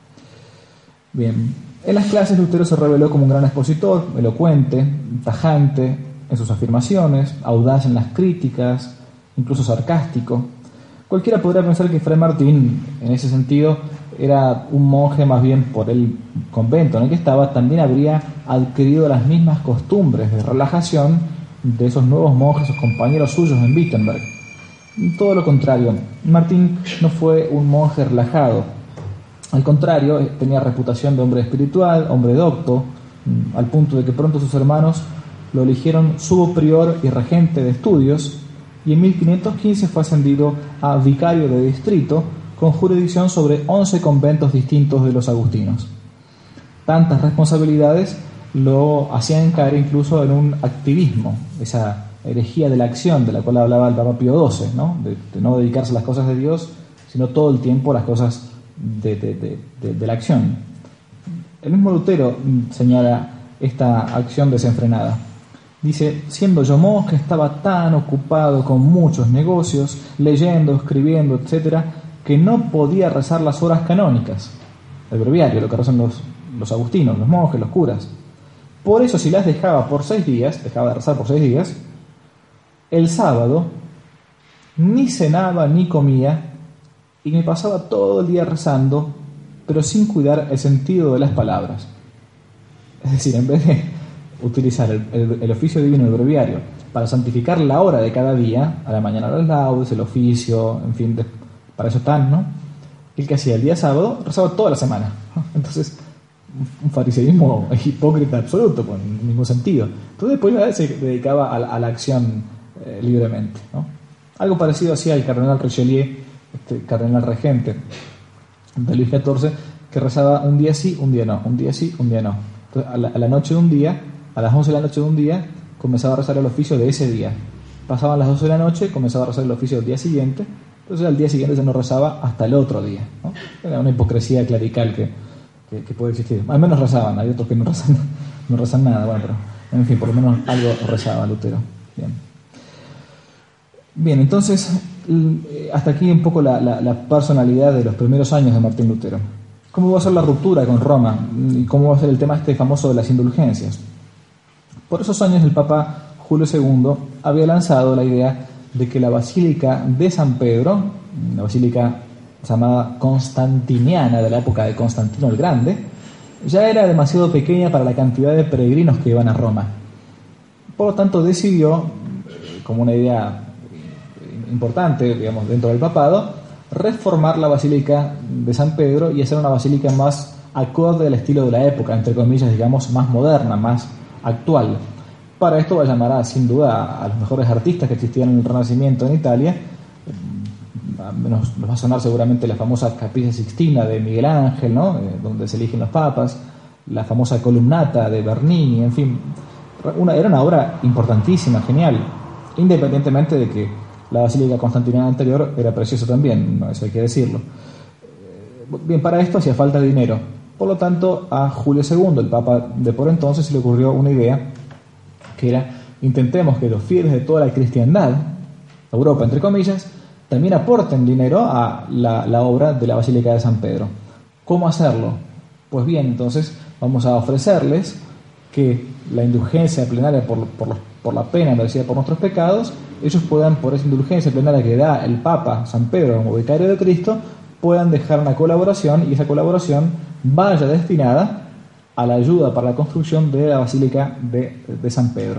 Bien, en las clases Lutero se reveló como un gran expositor, elocuente, tajante en sus afirmaciones, audaz en las críticas, incluso sarcástico. Cualquiera podría pensar que Fray Martín, en ese sentido, era un monje más bien por el convento en el que estaba, también habría adquirido las mismas costumbres de relajación de esos nuevos monjes, sus compañeros suyos en Wittenberg. Todo lo contrario, Martín no fue un monje relajado. Al contrario, tenía reputación de hombre espiritual, hombre docto, al punto de que pronto sus hermanos lo eligieron subprior y regente de estudios, y en mil quinientos quince fue ascendido a vicario de distrito con jurisdicción sobre once conventos distintos de los agustinos. Tantas responsabilidades lo hacían caer incluso en un activismo, esa herejía de la acción de la cual hablaba el Papa Pío doce, ¿no? De, de no dedicarse a las cosas de Dios, sino todo el tiempo a las cosas de, de, de, de, de la acción. El mismo Lutero señala esta acción desenfrenada. Dice, siendo yo monje, estaba tan ocupado con muchos negocios, leyendo, escribiendo, etcétera, que no podía rezar las horas canónicas, el breviario, lo que rezan los, los agustinos, los monjes, los curas. Por eso, si las dejaba por seis días, dejaba de rezar por seis días, el sábado ni cenaba ni comía y me pasaba todo el día rezando, pero sin cuidar el sentido de las palabras. Es decir, en vez de utilizar el, el, el oficio divino del breviario para santificar la hora de cada día, a la mañana los laudes, el oficio, en fin, de, para eso están, ¿no? El que hacía el día sábado rezaba toda la semana. Entonces, un fariseísmo hipócrita absoluto, pues, en ningún sentido. Entonces, después se dedicaba a, a la acción eh, libremente, ¿no? Algo parecido hacía el cardenal Richelieu, este cardenal regente de Luis catorce, que rezaba un día sí, un día no, un día sí, un día no. Entonces, a la, a la noche de un día, a las once de la noche de un día, comenzaba a rezar el oficio de ese día. Pasaban las doce de la noche, comenzaba a rezar el oficio del día siguiente. Entonces al día siguiente ya no rezaba hasta el otro día, ¿no? Era una hipocresía clerical que, que, que puede existir. Al menos rezaban, hay otros que no rezan, no rezan nada, bueno, pero en fin, por lo menos algo rezaba Lutero. Bien, Bien entonces, hasta aquí un poco la, la, la personalidad de los primeros años de Martín Lutero. ¿Cómo va a ser la ruptura con Roma? ¿Y cómo va a ser el tema este famoso de las indulgencias? Por esos años el Papa Julio segundo había lanzado la idea de que la Basílica de San Pedro, una basílica llamada constantiniana de la época de Constantino el Grande, ya era demasiado pequeña para la cantidad de peregrinos que iban a Roma. Por lo tanto decidió, como una idea importante, digamos, dentro del papado, reformar la Basílica de San Pedro y hacer una basílica más acorde al estilo de la época, entre comillas, digamos, más moderna, más actual. Para esto va a llamar a, sin duda, a los mejores artistas que existían en el Renacimiento en Italia. Nos, nos va a sonar seguramente la famosa Capilla Sixtina de Miguel Ángel, ¿no? Eh, donde se eligen los papas, la famosa Columnata de Bernini, en fin, una, era una obra importantísima, genial, independientemente de que la Basílica Constantiniana anterior era preciosa también, ¿no? Eso hay que decirlo. Bien, para esto hacía falta dinero. Por lo tanto, a Julio segundo, el Papa de por entonces, se le ocurrió una idea que era: intentemos que los fieles de toda la cristiandad, Europa entre comillas, también aporten dinero a la, la obra de la Basílica de San Pedro. ¿Cómo hacerlo? Pues bien, entonces vamos a ofrecerles que la indulgencia plenaria por, por, los, por la pena merecida por nuestros pecados, ellos puedan, por esa indulgencia plenaria que da el Papa San Pedro como vicario de Cristo, puedan dejar una colaboración, y esa colaboración vaya destinada a la ayuda para la construcción de la Basílica de, de San Pedro.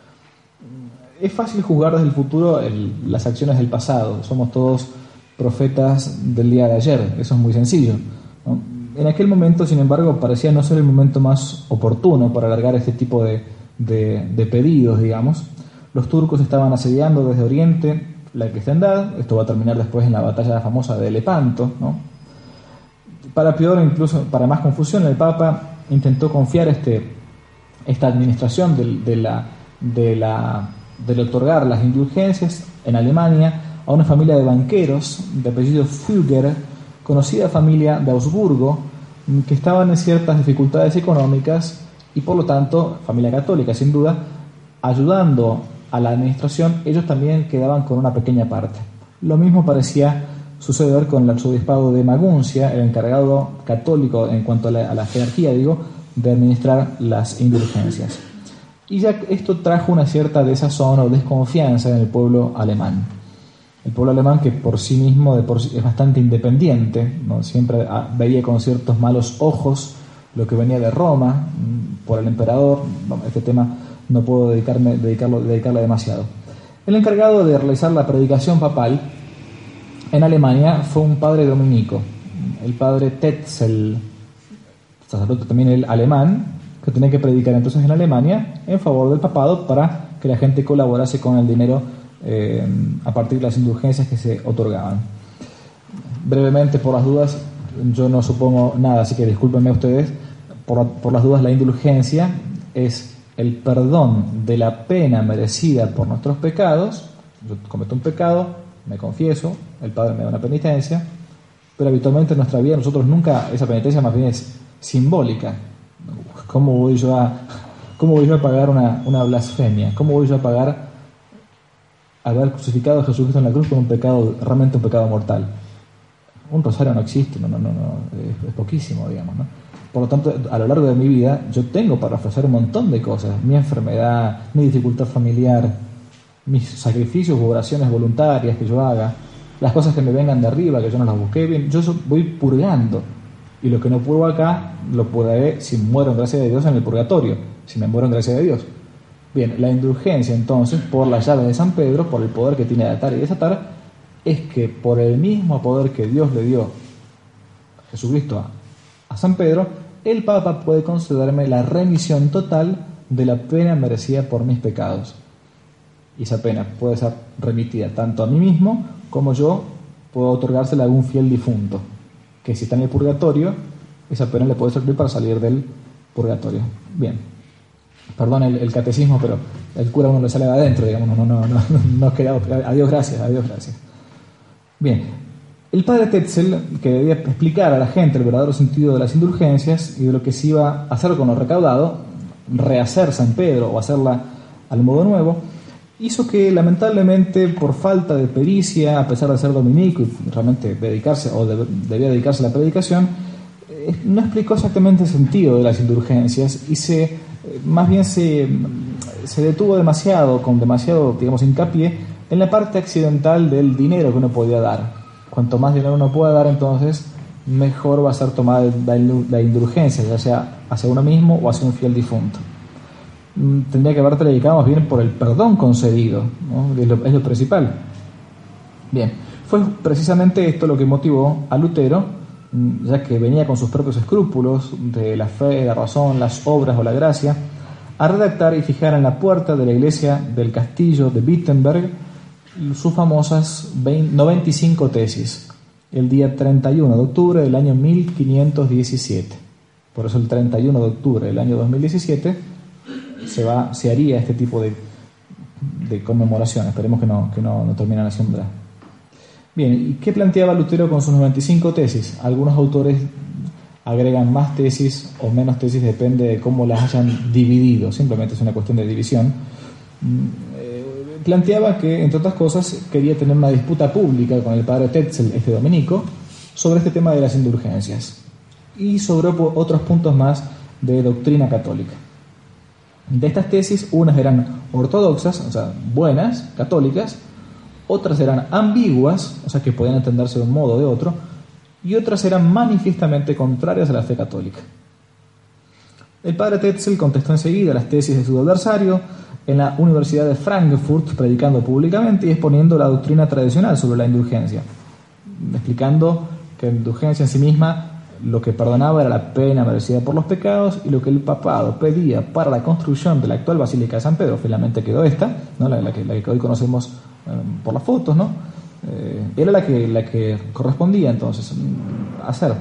Es fácil juzgar desde el futuro el, las acciones del pasado. Somos todos profetas del día de ayer. Eso es muy sencillo, ¿no? En aquel momento, sin embargo, parecía no ser el momento más oportuno para alargar este tipo de, de, de pedidos, digamos. Los turcos estaban asediando desde Oriente la cristiandad. Esto va a terminar después en la batalla famosa de Lepanto, ¿no? Para peor, incluso para más confusión, el Papa intentó confiar este, esta administración de, de la, de la, del otorgar las indulgencias en Alemania a una familia de banqueros de apellido Fugger, conocida familia de Augsburgo, que estaban en ciertas dificultades económicas y por lo tanto, familia católica sin duda, ayudando a la administración, ellos también quedaban con una pequeña parte. Lo mismo parecía suceder con el arzobispado de Maguncia, el encargado católico en cuanto a la, a la jerarquía, digo, de administrar las indulgencias. Y ya esto trajo una cierta desazón o desconfianza en el pueblo alemán. El pueblo alemán, que por sí mismo de por sí es bastante independiente, ¿no? Siempre veía con ciertos malos ojos lo que venía de Roma por el emperador. Este tema no puedo dedicarme, dedicarlo, dedicarle demasiado. El encargado de realizar la predicación papal en Alemania fue un padre dominico, el padre Tetzel, sacerdote también el alemán, que tenía que predicar entonces en Alemania en favor del papado para que la gente colaborase con el dinero eh, a partir de las indulgencias que se otorgaban. Brevemente, por las dudas, yo no supongo nada, así que discúlpenme ustedes, por, por las dudas, la indulgencia es el perdón de la pena merecida por nuestros pecados. Yo cometo un pecado, me confieso, el Padre me da una penitencia, pero habitualmente en nuestra vida nosotros nunca, esa penitencia más bien es simbólica. ¿Cómo voy yo a, ¿Cómo voy yo a pagar una, una blasfemia? ¿Cómo voy yo a pagar haber crucificado a Jesucristo en la cruz con un pecado, realmente un pecado mortal? Un rosario no existe, no, no, no, no es, es poquísimo, digamos, ¿no? Por lo tanto, a lo largo de mi vida, yo tengo para ofrecer un montón de cosas: mi enfermedad, mi dificultad familiar, mis sacrificios u oraciones voluntarias que yo haga, las cosas que me vengan de arriba, que yo no las busqué bien. Yo voy purgando, y lo que no purgo acá, lo purgaré si muero en gracia de Dios en el purgatorio, si me muero en gracia de Dios. Bien, la indulgencia entonces, por la llave de San Pedro, por el poder que tiene de atar y desatar, es que por el mismo poder que Dios le dio a Jesucristo a, a San Pedro, el Papa puede concederme la remisión total de la pena merecida por mis pecados. Y esa pena puede ser remitida tanto a mí mismo como yo puedo otorgársela a algún fiel difunto, que si está en el purgatorio, esa pena le puede servir para salir del purgatorio. Bien, perdón el, el catecismo, pero el cura a uno le sale de adentro, digamos, no, no, no, no, no queda, adiós gracias, adiós gracias. Bien. El padre Tetzel, que debía explicar a la gente el verdadero sentido de las indulgencias y de lo que se iba a hacer con lo recaudado, rehacer San Pedro o hacerla al modo nuevo, hizo que lamentablemente por falta de pericia, a pesar de ser dominico y realmente dedicarse o de, debía dedicarse a la predicación, eh, no explicó exactamente el sentido de las indulgencias y se eh, más bien se, se detuvo demasiado, con demasiado, digamos, hincapié en la parte accidental del dinero que uno podía dar. Cuanto más dinero uno pueda dar, entonces mejor va a ser tomada la indulgencia, ya sea hacia uno mismo o hacia un fiel difunto. Tendría que haber predicado más bien por el perdón concedido, ¿no? Es lo, es lo principal. Bien, fue precisamente esto lo que motivó a Lutero, ya que venía con sus propios escrúpulos de la fe, la razón, las obras o la gracia, a redactar y fijar en la puerta de la iglesia del castillo de Wittenberg sus famosas noventa y cinco tesis, el día treinta y uno de octubre del año mil quinientos diecisiete. Por eso el treinta y uno de octubre del año dos mil diecisiete se, va, se haría este tipo de, de conmemoración. Esperemos que no, que no, no terminen haciéndola. Bien, ¿y qué planteaba Lutero con sus noventa y cinco tesis? Algunos autores agregan más tesis o menos tesis, depende de cómo las hayan dividido, simplemente es una cuestión de división. Planteaba que, entre otras cosas, quería tener una disputa pública con el padre Tetzel, este dominico, sobre este tema de las indulgencias y sobre otros puntos más de doctrina católica. De estas tesis, unas eran ortodoxas, o sea, buenas, católicas, otras eran ambiguas, o sea, que podían entenderse de un modo o de otro, y otras eran manifiestamente contrarias a la fe católica. El padre Tetzel contestó enseguida las tesis de su adversario en la Universidad de Frankfurt, predicando públicamente y exponiendo la doctrina tradicional sobre la indulgencia, explicando que la indulgencia en sí misma lo que perdonaba era la pena merecida por los pecados, y lo que el papado pedía para la construcción de la actual Basílica de San Pedro, finalmente quedó esta, ¿no? la, la, que, la que hoy conocemos eh, por las fotos, ¿no? eh, era la que, la que correspondía entonces hacer.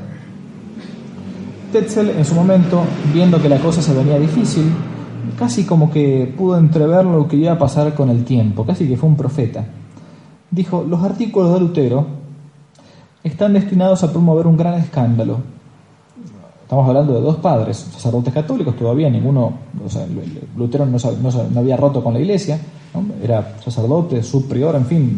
Tetzel, en su momento, viendo que la cosa se venía difícil, casi como que pudo entrever lo que iba a pasar con el tiempo, casi que fue un profeta. Dijo: los artículos de Lutero están destinados a promover un gran escándalo. Estamos hablando de dos padres, sacerdotes católicos, todavía ninguno, o sea, Lutero no, no, no había roto con la iglesia, ¿no? Era sacerdote, subprior, en fin.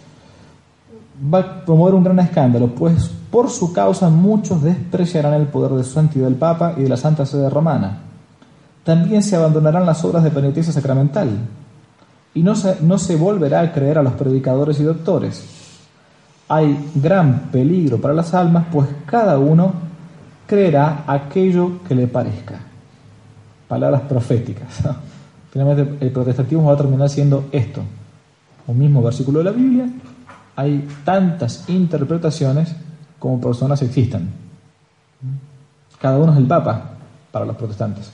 Va a promover un gran escándalo, pues por su causa muchos despreciarán el poder de su santidad el Papa y de la Santa Sede Romana. También se abandonarán las obras de penitencia sacramental, y no se, no se volverá a creer a los predicadores y doctores. Hay gran peligro para las almas, pues cada uno creerá aquello que le parezca. Palabras proféticas, ¿no? Finalmente el protestantismo va a terminar siendo esto, un mismo versículo de la Biblia. Hay tantas interpretaciones como personas existan. Cada uno es el Papa para los protestantes.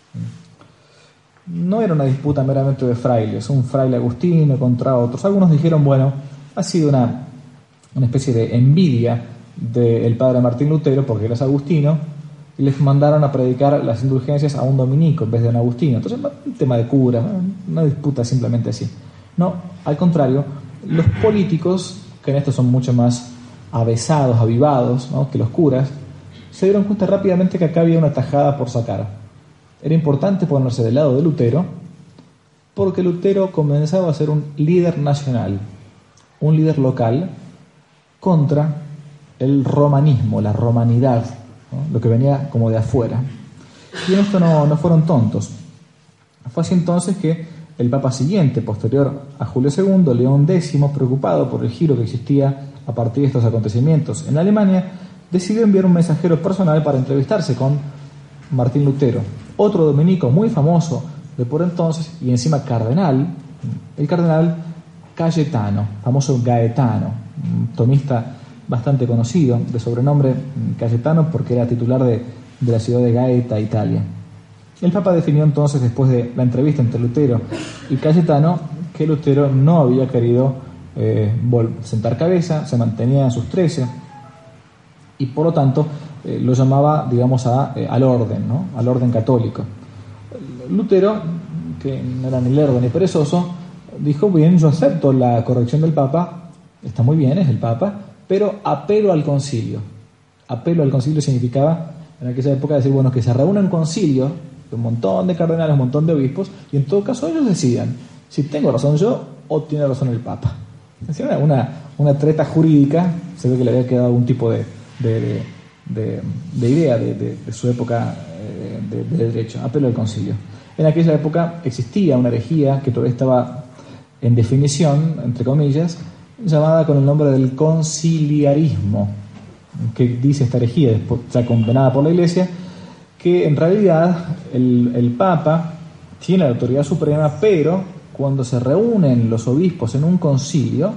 No era una disputa meramente de frailes, un fraile agustino contra otros. Algunos dijeron, bueno, ha sido una, una especie de envidia del padre Martín Lutero porque era agustino, y les mandaron a predicar las indulgencias a un dominico en vez de un agustino. Entonces, un tema de cura, una disputa simplemente así. No, al contrario, los políticos, que en esto son mucho más avesados, avivados, ¿no?, que los curas, se dieron cuenta rápidamente que acá había una tajada por sacar. Era importante ponerse del lado de Lutero, porque Lutero comenzaba a ser un líder nacional, un líder local, contra el romanismo, la romanidad, ¿no? Lo que venía como de afuera. Y en esto no, no fueron tontos. Fue así entonces que el papa siguiente, posterior a Julio segundo, León décimo, preocupado por el giro que existía a partir de estos acontecimientos en Alemania, decidió enviar un mensajero personal para entrevistarse con Martín Lutero, otro dominico muy famoso de por entonces y encima cardenal, el cardenal Cayetano, famoso Gaetano, un tomista bastante conocido, de sobrenombre Cayetano porque era titular de, de la ciudad de Gaeta, Italia. El Papa definió entonces, después de la entrevista entre Lutero y Cayetano, que Lutero no había querido eh, sentar cabeza, se mantenía en sus trece y por lo tanto eh, lo llamaba, digamos, a, eh, al orden, ¿no? Al orden católico. Lutero, que no era ni lerdo ni perezoso, dijo: bien, yo acepto la corrección del Papa, está muy bien, es el Papa, pero apelo al concilio. Apelo al concilio significaba en aquella época decir, bueno, que se reúna un concilio, un montón de cardenales, un montón de obispos, y en todo caso ellos decidan si tengo razón yo o tiene razón el Papa. Es decir, una, una treta jurídica, se ve que le había quedado algún tipo de, de, de, de, de idea de, de, de su época eh, de, de derecho, apelo al concilio. En aquella época existía una herejía que todavía estaba en definición, entre comillas, llamada con el nombre del conciliarismo, que dice esta herejía, ya condenada por la Iglesia, que en realidad el, el Papa tiene la autoridad suprema, pero cuando se reúnen los obispos en un concilio,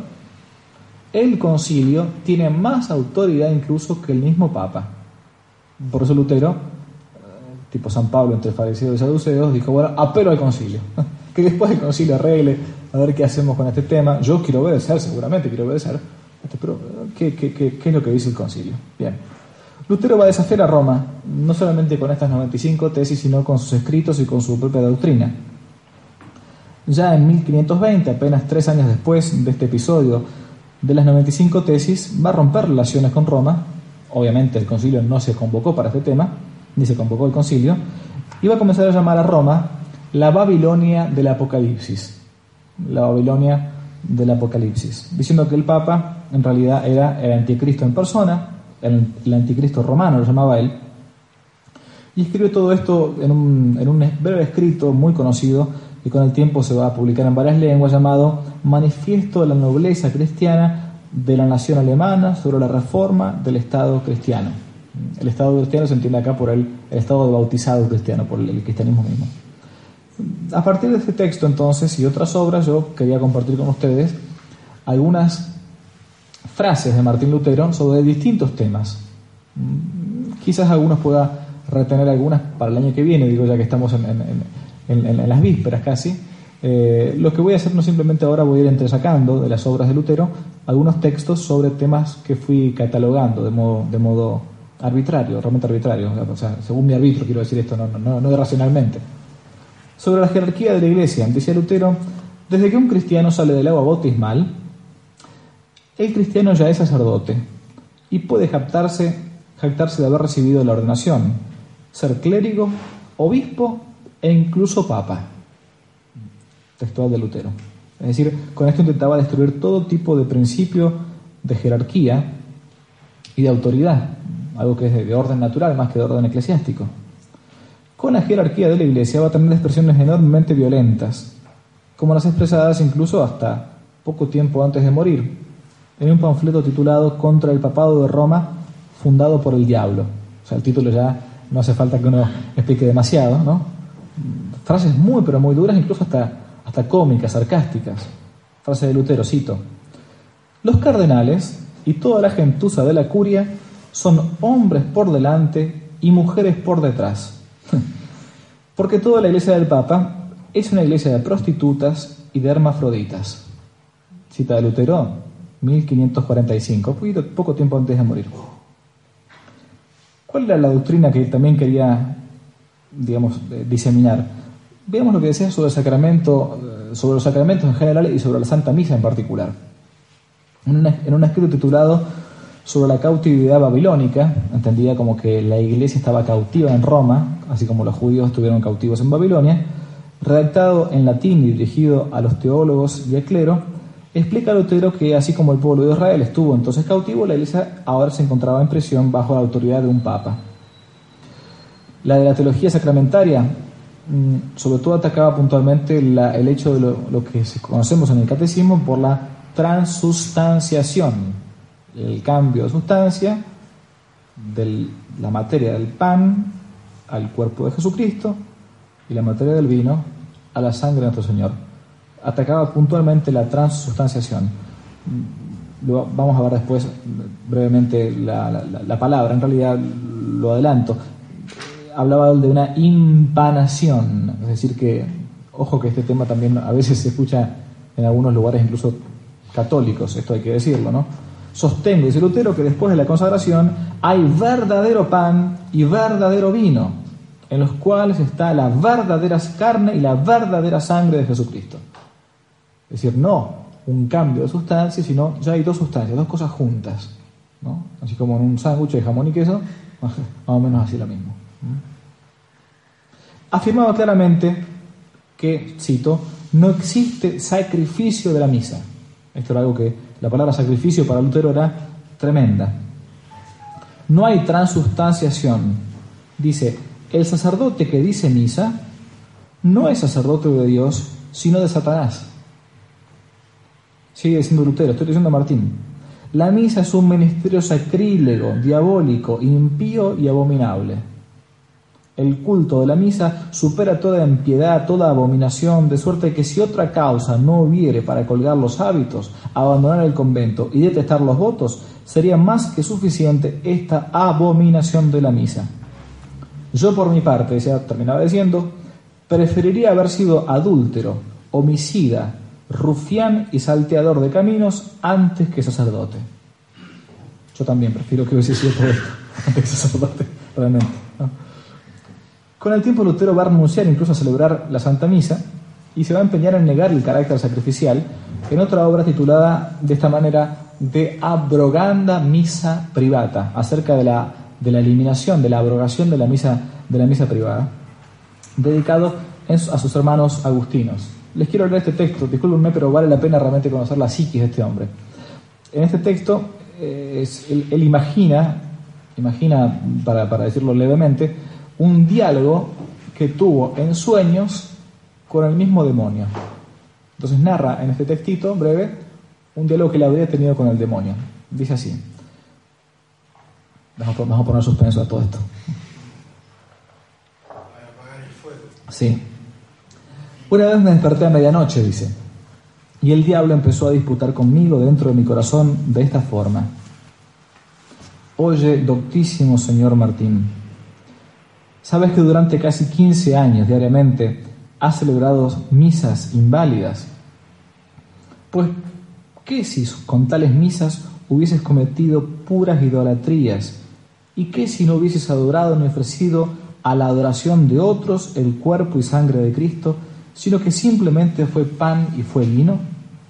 el concilio tiene más autoridad incluso que el mismo Papa. Por eso Lutero, tipo San Pablo entre fariseos y saduceos, dijo, bueno, apelo al concilio, que después el concilio arregle a ver qué hacemos con este tema. Yo quiero obedecer, seguramente quiero obedecer, pero ¿qué, qué, qué, qué es lo que dice el concilio? Bien. Lutero va a desafiar a Roma, no solamente con estas noventa y cinco tesis, sino con sus escritos y con su propia doctrina. Ya en mil quinientos veinte, apenas tres años después de este episodio de las noventa y cinco tesis, va a romper relaciones con Roma. Obviamente el concilio no se convocó para este tema, ni se convocó el concilio, y va a comenzar a llamar a Roma la Babilonia del Apocalipsis. La Babilonia del Apocalipsis, diciendo que el Papa en realidad era el anticristo en persona, el, el anticristo romano lo llamaba él, y escribió todo esto en un, en un breve escrito muy conocido que con el tiempo se va a publicar en varias lenguas, llamado Manifiesto de la Nobleza Cristiana de la Nación Alemana sobre la Reforma del Estado Cristiano. El Estado cristiano se entiende acá por el, el Estado de bautizado cristiano, por el, el cristianismo mismo. A partir de este texto entonces y otras obras, yo quería compartir con ustedes algunas frases de Martín Lutero sobre distintos temas. Quizás algunos pueda retener algunas para el año que viene, digo, ya que estamos en, en, en, en, en las vísperas casi. Eh, lo que voy a hacer no simplemente ahora, voy a ir entresacando de las obras de Lutero algunos textos sobre temas que fui catalogando de modo, de modo arbitrario, realmente arbitrario, o sea, según mi arbitrio quiero decir esto, no, no, no irracionalmente. Sobre la jerarquía de la Iglesia, decía Lutero, desde que un cristiano sale del agua bautismal, el cristiano ya es sacerdote y puede jactarse, jactarse de haber recibido la ordenación, ser clérigo, obispo e incluso papa. Textual de Lutero. Es decir, con esto intentaba destruir todo tipo de principio de jerarquía y de autoridad, algo que es de orden natural más que de orden eclesiástico. Con la jerarquía de la Iglesia va a tener expresiones enormemente violentas, como las expresadas incluso hasta poco tiempo antes de morir, en un panfleto titulado Contra el Papado de Roma, fundado por el diablo. O sea, el título ya no hace falta que uno explique demasiado, ¿no? Frases muy, pero muy duras, incluso hasta, hasta cómicas, sarcásticas. Frase de Lutero, cito: los cardenales y toda la gentuza de la curia son hombres por delante y mujeres por detrás. Porque toda la iglesia del Papa es una iglesia de prostitutas y de hermafroditas. Cita de Lutero, mil quinientos cuarenta y cinco, poquito, poco tiempo antes de morir. ¿Cuál era la doctrina que también quería, digamos, diseminar? Veamos lo que decía sobre el sacramento, sobre los sacramentos en general y sobre la Santa Misa en particular. En un, en un escrito titulado sobre la cautividad babilónica, entendida como que la iglesia estaba cautiva en Roma, así como los judíos estuvieron cautivos en Babilonia, redactado en latín y dirigido a los teólogos y al clero, explica Lutero que así como el pueblo de Israel estuvo entonces cautivo, la iglesia ahora se encontraba en prisión bajo la autoridad de un papa. La de la teología sacramentaria, sobre todo atacaba puntualmente la, el hecho de lo, lo que conocemos en el catecismo por la transustanciación, el cambio de sustancia de la materia del pan al cuerpo de Jesucristo y la materia del vino a la sangre de nuestro Señor. Atacaba puntualmente la transustanciación. Lo, vamos a ver después brevemente la, la, la palabra, en realidad lo adelanto. Hablaba de una impanación, es decir que, ojo que este tema también a veces se escucha en algunos lugares incluso católicos, esto hay que decirlo, ¿no? Sostengo, dice Lutero, que después de la consagración hay verdadero pan y verdadero vino, en los cuales está la verdadera carne y la verdadera sangre de Jesucristo. Es decir, no un cambio de sustancia, sino ya hay dos sustancias, dos cosas juntas, ¿no? Así como en un sándwich de jamón y queso, más o menos así lo mismo. Afirmaba claramente que, cito, no existe sacrificio de la misa. Esto era algo que la palabra sacrificio para Lutero era tremenda. No hay transustanciación. Dice, el sacerdote que dice misa no es sacerdote de Dios, sino de Satanás. Sigue diciendo Lutero, estoy diciendo Martín. La misa es un ministerio sacrílego, diabólico, impío y abominable. El culto de la misa supera toda impiedad, toda abominación, de suerte que si otra causa no hubiere para colgar los hábitos, abandonar el convento y detestar los votos, sería más que suficiente esta abominación de la misa. Yo por mi parte, ya terminaba diciendo, preferiría haber sido adúltero, homicida, rufián y salteador de caminos antes que sacerdote. Yo también prefiero que hubiese sido todo esto antes que sacerdote, realmente, ¿no? Con el tiempo Lutero va a renunciar incluso a celebrar la Santa Misa y se va a empeñar en negar el carácter sacrificial en otra obra titulada de esta manera De abroganda missa privata, acerca de la, de la eliminación, de la abrogación de la misa, de la misa privada, dedicado a sus hermanos agustinos. Les quiero leer este texto, discúlpenme, pero vale la pena realmente conocer la psiquis de este hombre. En este texto eh, es, él, él imagina, imagina para, para decirlo levemente, un diálogo que tuvo en sueños con el mismo demonio. Entonces narra en este textito breve un diálogo que le habría tenido con el demonio. Dice así. Vamos a poner suspenso a todo esto. Para apagar el fuego. Sí. Una vez me desperté a medianoche, dice, y el diablo empezó a disputar conmigo dentro de mi corazón de esta forma. Oye, doctísimo señor Martín, ¿sabes que durante casi quince años diariamente has celebrado misas inválidas? Pues, ¿qué si con tales misas hubieses cometido puras idolatrías? ¿Y qué si no hubieses adorado ni ofrecido a la adoración de otros el cuerpo y sangre de Cristo, sino que simplemente fue pan y fue vino?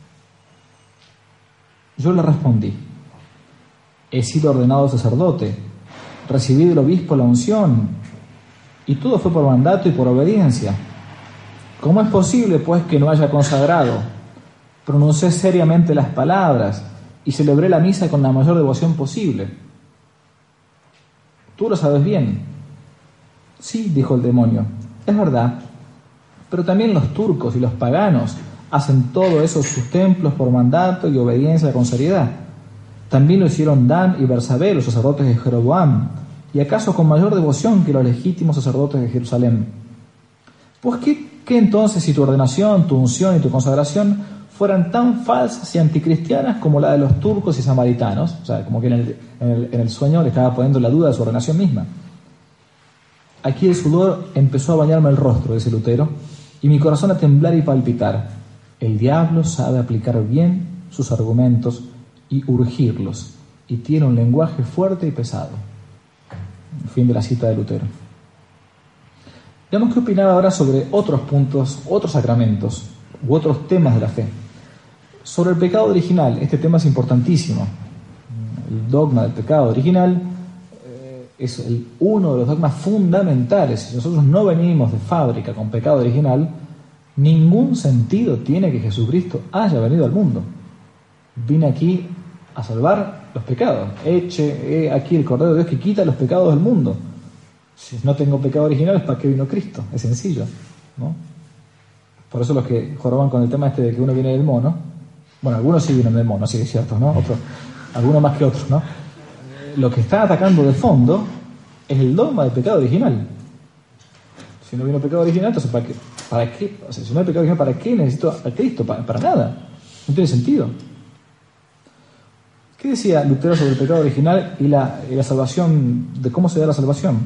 Yo le respondí, he sido ordenado sacerdote, recibí del obispo la unción, y todo fue por mandato y por obediencia. ¿Cómo es posible, pues, que no haya consagrado? Pronuncié seriamente las palabras y celebré la misa con la mayor devoción posible. Tú lo sabes bien. Sí, dijo el demonio, es verdad, pero también los turcos y los paganos hacen todo eso sus templos por mandato y obediencia con seriedad. También lo hicieron Dan y Bersabé, los sacerdotes de Jeroboam, y acaso con mayor devoción que los legítimos sacerdotes de Jerusalén. Pues ¿qué, qué entonces si tu ordenación, tu unción y tu consagración fueran tan falsas y anticristianas como la de los turcos y samaritanos? O sea, como que en el, en el, en el sueño le estaba poniendo la duda de su ordenación misma. Aquí el sudor empezó a bañarme el rostro, dice Lutero, y mi corazón a temblar y palpitar. El diablo sabe aplicar bien sus argumentos y urgirlos, y tiene un lenguaje fuerte y pesado. Fin de la cita de Lutero. Veamos qué opinaba ahora sobre otros puntos, otros sacramentos u otros temas de la fe. Sobre el pecado original, este tema es importantísimo. el dogma del pecado original, eh, es el, uno de los dogmas fundamentales. Si nosotros no venimos de fábrica con pecado original, ningún sentido tiene que Jesucristo haya venido al mundo. Vine aquí a salvar los pecados. Eche he aquí el Cordero de Dios que quita los pecados del mundo. Si no tengo pecado original, ¿para qué vino Cristo? Es sencillo, ¿no? Por eso los que joroban con el tema este de que uno viene del mono, bueno, algunos sí vienen del mono, sí es cierto, ¿no? Otros, algunos más que otros, ¿no? Lo que está atacando de fondo es el dogma del pecado original. Si no vino pecado original, entonces ¿para qué? ¿Para qué? O sea, si no hay pecado original, ¿para qué necesito a Cristo? Para, para nada. No tiene sentido. ¿Qué decía Lutero sobre el pecado original y la, y la salvación, de cómo se da la salvación?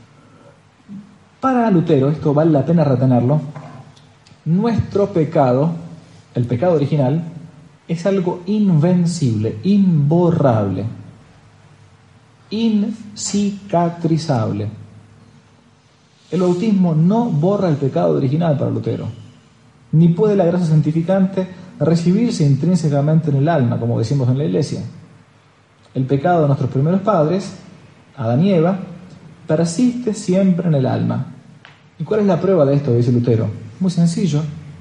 Para Lutero, esto vale la pena retenerlo, nuestro pecado, el pecado original, es algo invencible, imborrable, incicatrizable. El bautismo no borra el pecado original para Lutero, ni puede la gracia santificante recibirse intrínsecamente en el alma, como decimos en la Iglesia. El pecado de nuestros primeros padres, Adán y Eva, persiste siempre en el alma. ¿Y cuál es la prueba de esto?, dice Lutero. Muy sencillo.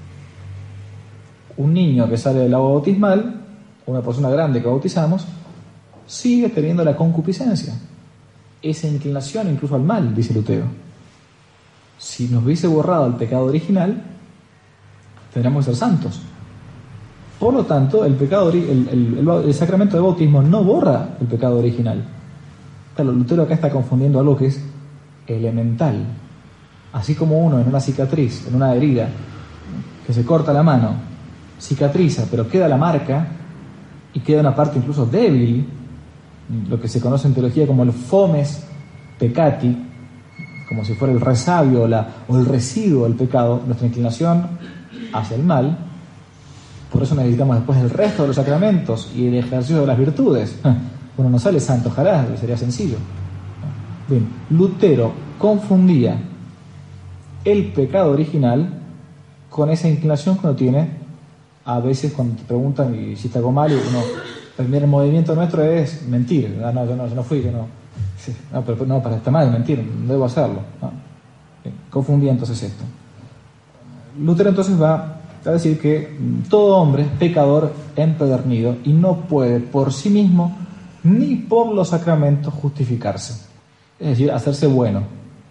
Un niño que sale del agua bautismal, una persona grande que bautizamos, sigue teniendo la concupiscencia, esa inclinación incluso al mal, dice Lutero. Si nos hubiese borrado el pecado original, tendríamos que ser santos. Por lo tanto, el, pecado, el, el, el, el sacramento de bautismo no borra el pecado original. Claro, Lutero acá está confundiendo algo que es elemental. Así como uno en una cicatriz, en una herida, que se corta la mano, cicatriza, pero queda la marca y queda una parte incluso débil, lo que se conoce en teología como el fomes peccati, como si fuera el resabio o, la, o el residuo del pecado, nuestra inclinación hacia el mal. Por eso necesitamos después el resto de los sacramentos y el ejercicio de las virtudes. Uno no sale santo, ojalá, sería sencillo. Bien, Lutero confundía el pecado original con esa inclinación que uno tiene a veces cuando te preguntan y si te hago mal, y uno, el primer movimiento nuestro es mentir. Ah, no, yo no, yo no fui, yo no. Sí, no, pero no, para estar mal es mentir, no debo hacerlo. No. Bien, confundía entonces esto. Lutero entonces va a decir que todo hombre es pecador empedernido y no puede por sí mismo ni por los sacramentos justificarse, es decir, hacerse bueno.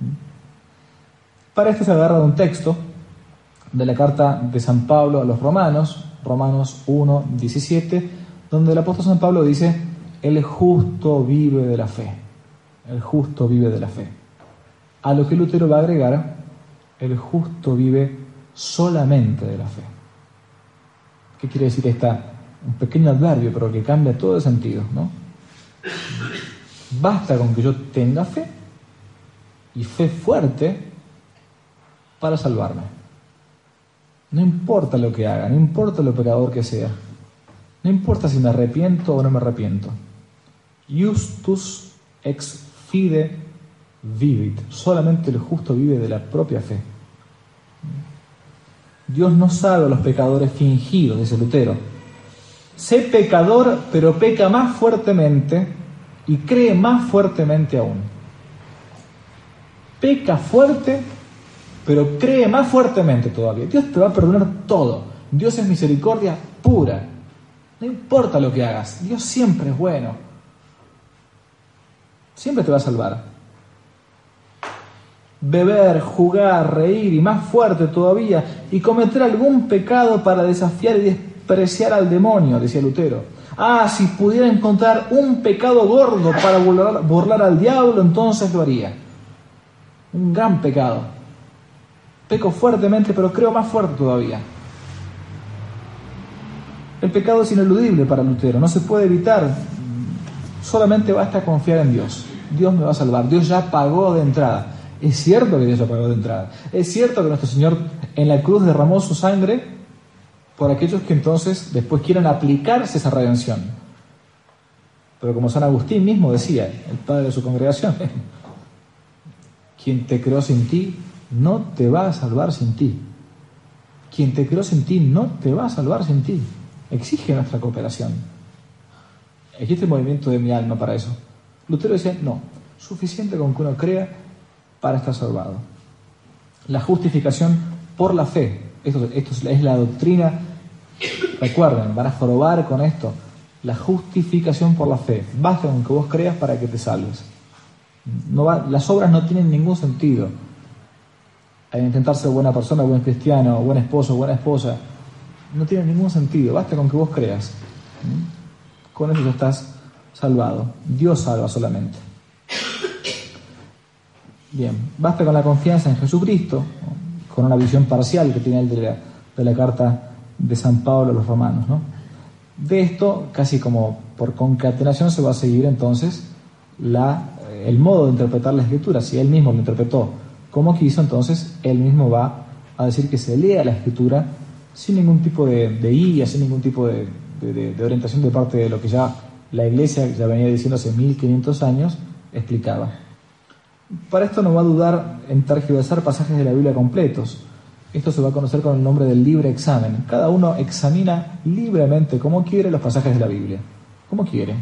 Para esto se agarra de un texto de la carta de San Pablo a los Romanos, Romanos uno, diecisiete, donde el apóstol San Pablo dice: el justo vive de la fe, el justo vive de la fe. A lo que Lutero va a agregar: el justo vive solamente de la fe. ¿Qué quiere decir esta? Un pequeño adverbio, pero que cambia todo el sentido, ¿no? Basta con que yo tenga fe, y fe fuerte, para salvarme. No importa lo que haga, no importa lo pecador que sea, no importa si me arrepiento o no me arrepiento. Justus ex fide vivit. Solamente el justo vive de la propia fe. Dios no salva a los pecadores fingidos, dice Lutero. Sé pecador, pero peca más fuertemente y cree más fuertemente aún. Peca fuerte, pero cree más fuertemente todavía. Dios te va a perdonar todo. Dios es misericordia pura. No importa lo que hagas, Dios siempre es bueno. Siempre te va a salvar. Beber, jugar, reír y más fuerte todavía, y cometer algún pecado para desafiar y despreciar al demonio, decía Lutero. Ah, si pudiera encontrar un pecado gordo para burlar, burlar al diablo, entonces lo haría. Un gran pecado. Peco fuertemente, pero creo más fuerte todavía. El pecado es ineludible para Lutero, no se puede evitar. Solamente basta confiar en Dios. Dios me va a salvar. Dios ya pagó de entrada. Es cierto que Dios ya pagó de entrada. Es cierto que nuestro Señor en la cruz derramó su sangre por aquellos que entonces después quieran aplicarse esa redención. Pero como San Agustín mismo decía, el padre de su congregación, quien te creó sin ti, no te va a salvar sin ti. Quien te creó sin ti, no te va a salvar sin ti. Exige nuestra cooperación. ¿existe el movimiento de mi alma para eso? Lutero decía, no, suficiente con que uno crea para estar salvado. La justificación por la fe, esto, esto es la doctrina, recuerden, van a jorobar con esto, la justificación por la fe, basta con que vos creas para que te salves. No va, las obras no tienen ningún sentido. Al intentar ser buena persona, buen cristiano, buen esposo, buena esposa, no tiene ningún sentido, basta con que vos creas. Con eso ya estás salvado. Dios salva solamente. Bien, basta con la confianza en Jesucristo, con una visión parcial que tiene él de la, de la carta de San Pablo a los romanos, ¿no? De esto, casi como por concatenación, se va a seguir entonces la, el modo de interpretar la Escritura. Si él mismo lo interpretó como quiso, entonces él mismo va a decir que se lea la Escritura sin ningún tipo de, de guía, sin ningún tipo de, de, de, de orientación de parte de lo que ya la Iglesia, ya venía diciendo hace mil quinientos años, explicaba. Para esto no va a dudar en tergiversar pasajes de la Biblia completos. Esto se va a conocer con el nombre del libre examen. Cada uno examina libremente, como quiere, los pasajes de la Biblia. Como quiere.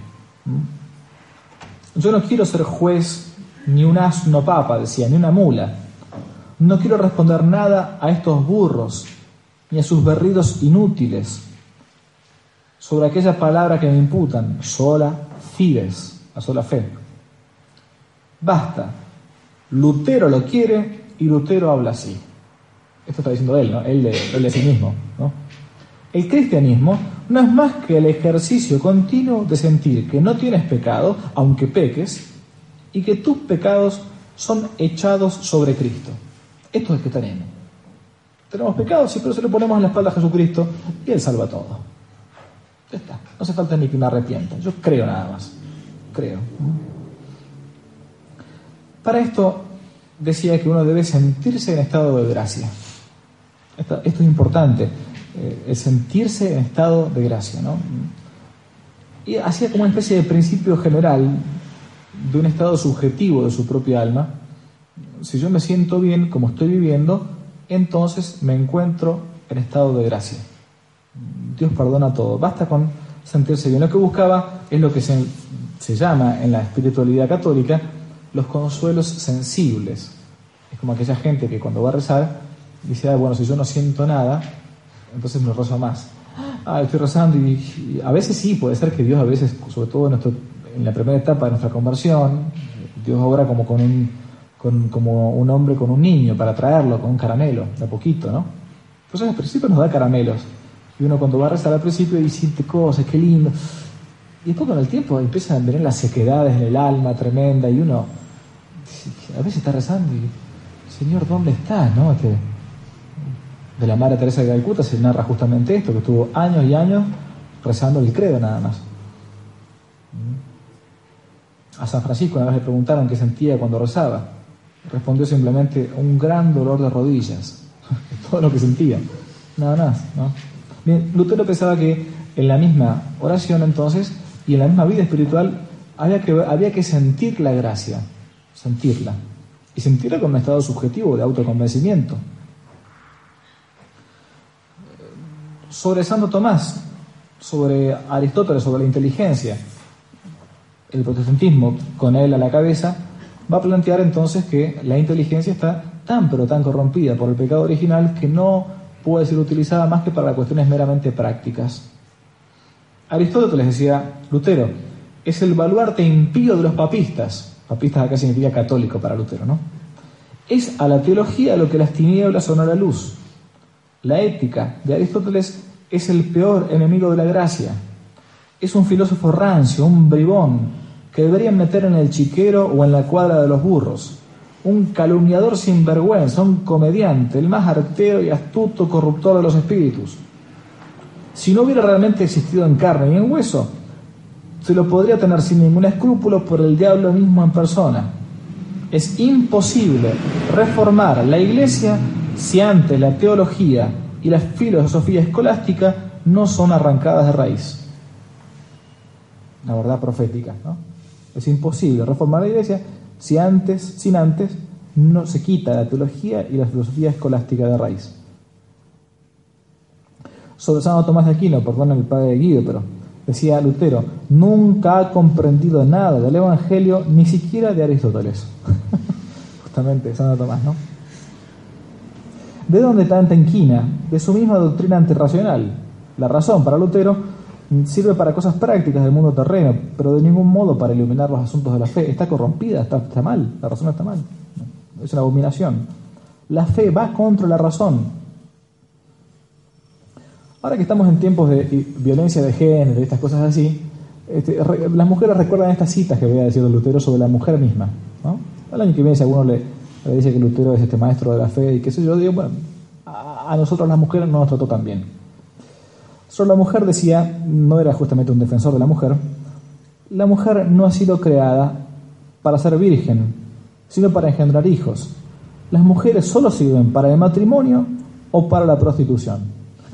Yo no quiero ser juez, ni un asno papa, decía, ni una mula. No quiero responder nada a estos burros, ni a sus berridos inútiles, sobre aquella palabra que me imputan, sola fides, a sola fe. Basta. Lutero lo quiere y Lutero habla así. Esto está diciendo él, ¿no? Él de, él de sí mismo, ¿no? El cristianismo no es más que el ejercicio continuo de sentir que no tienes pecado, aunque peques, y que tus pecados son echados sobre Cristo. Esto es el cristianismo. Tenemos pecados, sí, pero se lo ponemos en la espalda a Jesucristo y Él salva todo. Ya está. No hace falta ni que me arrepienta. Yo creo nada más. Creo. Para esto decía que uno debe sentirse en estado de gracia. Esto, esto es importante, eh, el sentirse en estado de gracia, ¿no? Y hacía como una especie de principio general de un estado subjetivo de su propia alma. Si yo me siento bien como estoy viviendo, entonces me encuentro en estado de gracia. Dios perdona todo. Basta con sentirse bien. Lo que buscaba es lo que se, se llama en la espiritualidad católica los consuelos sensibles. Es como aquella gente que cuando va a rezar dice, ah, bueno, si yo no siento nada, entonces no rezo más. Ah, estoy rezando y, y a veces sí, puede ser que Dios a veces, sobre todo en, nuestro, en la primera etapa de nuestra conversión, Dios obra como con un, con, como un hombre con un niño para traerlo, con un caramelo, de a poquito, ¿no? Entonces al principio nos da caramelos. Y uno cuando va a rezar al principio y siente cosas, qué lindo. Y después con el tiempo empiezan a venir las sequedades en el alma tremenda y uno a veces está rezando y, Señor, ¿dónde estás? ¿No? Este, de la Madre Teresa de Calcuta se narra justamente esto, que estuvo años y años rezando el credo nada más. A San Francisco una vez le preguntaron qué sentía cuando rezaba. Respondió simplemente un gran dolor de rodillas. Todo lo que sentía. Nada más, ¿no? Bien, Lutero pensaba que en la misma oración entonces y en la misma vida espiritual había que, había que sentir la gracia, sentirla, y sentirla con un estado subjetivo de autoconvencimiento. Sobre Santo Tomás, sobre Aristóteles, sobre la inteligencia, el protestantismo, con él a la cabeza, va a plantear entonces que la inteligencia está tan pero tan corrompida por el pecado original que no puede ser utilizada más que para cuestiones meramente prácticas. Aristóteles, decía Lutero, es el baluarte impío de los papistas. Papistas acá significa católico para Lutero, ¿no? Es a la teología lo que las tinieblas son a la luz. La ética de Aristóteles es el peor enemigo de la gracia. Es un filósofo rancio, un bribón, que deberían meter en el chiquero o en la cuadra de los burros. Un calumniador sin vergüenza, un comediante, el más artero y astuto corruptor de los espíritus. Si no hubiera realmente existido en carne y en hueso, se lo podría tener sin ningún escrúpulo por el diablo mismo en persona. Es imposible reformar la Iglesia si antes la teología y la filosofía escolástica no son arrancadas de raíz. La verdad profética, ¿no? Es imposible reformar la Iglesia si antes, sin antes, no se quita la teología y la filosofía escolástica de raíz. Sobre Santo Tomás de Aquino, perdón el padre Guido, pero Decía Lutero, nunca ha comprendido nada del Evangelio, ni siquiera de Aristóteles. Justamente, Santo Tomás, ¿no? ¿De dónde tanta inquina? De su misma doctrina antirracional. La razón, para Lutero, sirve para cosas prácticas del mundo terreno, pero de ningún modo para iluminar los asuntos de la fe. Está corrompida, está, está mal, la razón está mal. Es una abominación. La fe va contra la razón. Ahora que estamos en tiempos de violencia de género y estas cosas así, este, re, las mujeres recuerdan estas citas que voy a decir de Lutero sobre la mujer misma, ¿no? El año que viene, si alguno le, le dice que Lutero es este maestro de la fe y qué sé yo, digo, bueno, a, a nosotros las mujeres no nos trató tan bien. Sobre la mujer decía, no era justamente un defensor de la mujer, la mujer no ha sido creada para ser virgen, sino para engendrar hijos. Las mujeres solo sirven para el matrimonio o para la prostitución.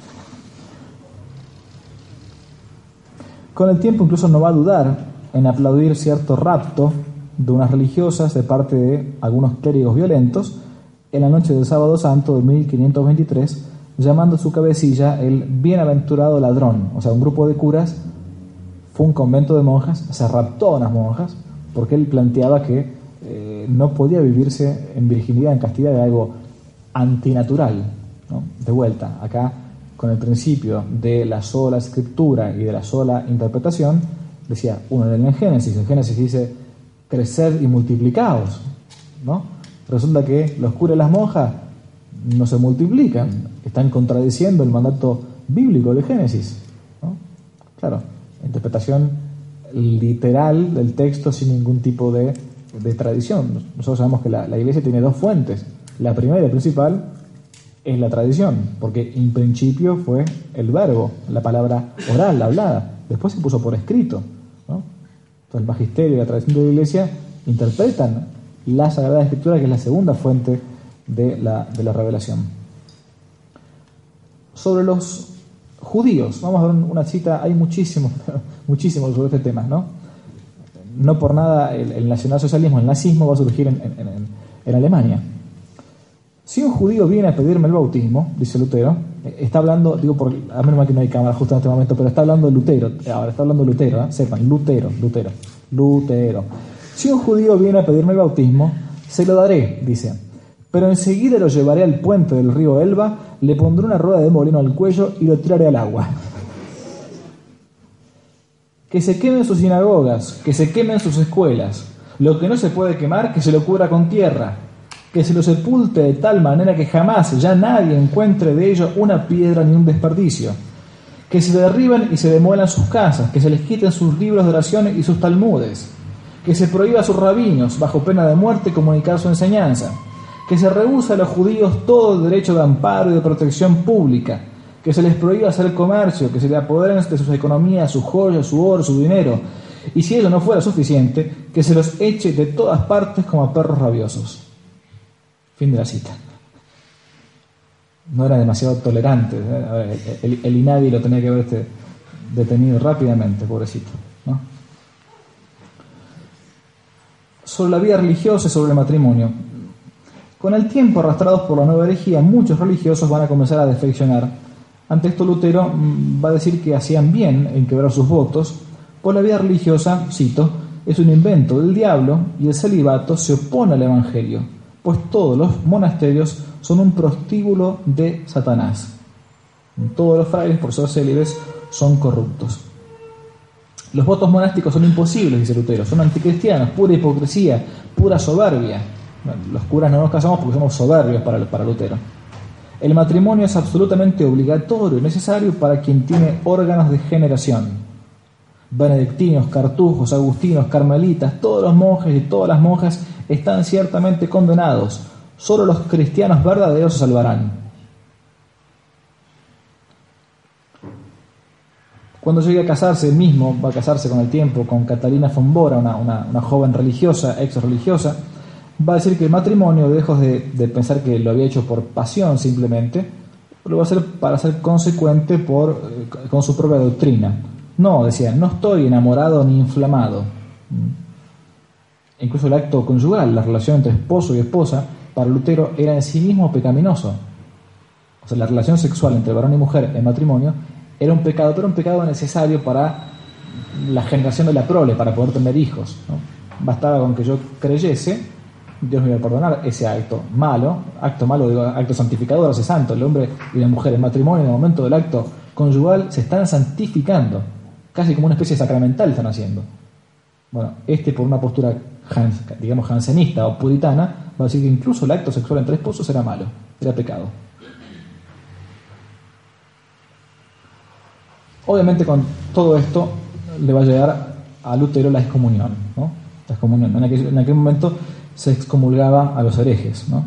Con el tiempo incluso no va a dudar en aplaudir cierto rapto de unas religiosas de parte de algunos clérigos violentos en la noche del Sábado Santo de mil quinientos veintitrés, llamando a su cabecilla el bienaventurado ladrón. O sea, un grupo de curas fue un convento de monjas, se raptó a unas monjas porque él planteaba que eh, no podía vivirse en virginidad, en castidad, de algo antinatural, ¿no? De vuelta, acá con el principio de la sola escritura y de la sola interpretación, decía uno en el Génesis, en Génesis dice crecer y multiplicaos, ¿no? Resulta que los curas y las monjas no se multiplican, están contradiciendo el mandato bíblico de Génesis, ¿no? Claro, interpretación literal del texto sin ningún tipo de, de tradición. Nosotros sabemos que la, la Iglesia tiene dos fuentes, la primera y principal es la tradición, porque en principio fue el verbo, la palabra oral, la hablada, después se puso por escrito, ¿no? Entonces el magisterio y la tradición de la Iglesia interpretan la Sagrada Escritura, que es la segunda fuente de la, de la revelación. Sobre los judíos, vamos a ver una cita, hay muchísimo, muchísimo sobre este tema, ¿no? No por nada el, el nacionalsocialismo, el nazismo va a surgir en, en, en, en Alemania. Si un judío viene a pedirme el bautismo, dice Lutero, está hablando, digo, por, a menos mal que no hay cámara justo en este momento, pero está hablando Lutero, ahora está hablando Lutero, ¿eh? Sepan, Lutero, Lutero, Lutero. Si un judío viene a pedirme el bautismo, se lo daré, dice, pero enseguida lo llevaré al puente del río Elba, le pondré una rueda de molino al cuello y lo tiraré al agua. Que se quemen sus sinagogas, que se quemen sus escuelas, lo que no se puede quemar, que se lo cubra con tierra, que se lo sepulte de tal manera que jamás ya nadie encuentre de ello una piedra ni un desperdicio, que se derriben y se demuelan sus casas, que se les quiten sus libros de oraciones y sus talmudes, que se prohíba a sus rabinos, bajo pena de muerte, comunicar su enseñanza, que se rehúsa a los judíos todo el derecho de amparo y de protección pública, que se les prohíba hacer comercio, que se les apoderen de sus economías, sus joyas, su oro, su dinero, y si ello no fuera suficiente, que se los eche de todas partes como a perros rabiosos. Fin de la cita. No era demasiado tolerante, ¿eh? el, el, el INADI lo tenía que haber este, detenido rápidamente, pobrecito, ¿no? Sobre la vida religiosa y sobre el matrimonio. Con el tiempo, arrastrados por la nueva herejía, muchos religiosos van a comenzar a defeccionar. Ante esto Lutero va a decir que hacían bien en quebrar sus votos, pues la vida religiosa, cito, es un invento del diablo y el celibato se opone al Evangelio, pues todos los monasterios son un prostíbulo de Satanás. Todos los frailes, por ser célibes, son corruptos. Los votos monásticos son imposibles, dice Lutero, son anticristianos, pura hipocresía, pura soberbia. Los curas no nos casamos porque somos soberbios para, para Lutero. El matrimonio es absolutamente obligatorio y necesario para quien tiene órganos de generación. Benedictinos, cartujos, agustinos, carmelitas, todos los monjes y todas las monjas están ciertamente condenados. Solo los cristianos verdaderos se salvarán. Cuando llegue a casarse, él mismo va a casarse con el tiempo con Catalina von Bora, una, una, una joven religiosa, ex religiosa, va a decir que el matrimonio, lejos de, de pensar que lo había hecho por pasión simplemente, lo va a hacer para ser consecuente por, con su propia doctrina. No, decía, no estoy enamorado ni inflamado. Incluso el acto conyugal, la relación entre esposo y esposa, para Lutero era en sí mismo pecaminoso. O sea, la relación sexual entre varón y mujer en matrimonio era un pecado, pero un pecado necesario para la generación de la prole para poder tener hijos, ¿no? Bastaba con que yo creyese, Dios me iba a perdonar ese acto malo, acto malo, digo, acto santificador, hace santo. El hombre y la mujer en matrimonio, en el momento del acto conyugal, se están santificando, casi como una especie de sacramental están haciendo. Bueno, este por una postura, hans, digamos, jansenista o puritana, va a decir que incluso el acto sexual entre esposos era malo, era pecado. Obviamente con todo esto le va a llegar a Lutero la excomunión, ¿no? La excomunión. En aquel, en aquel momento se excomulgaba a los herejes, ¿no?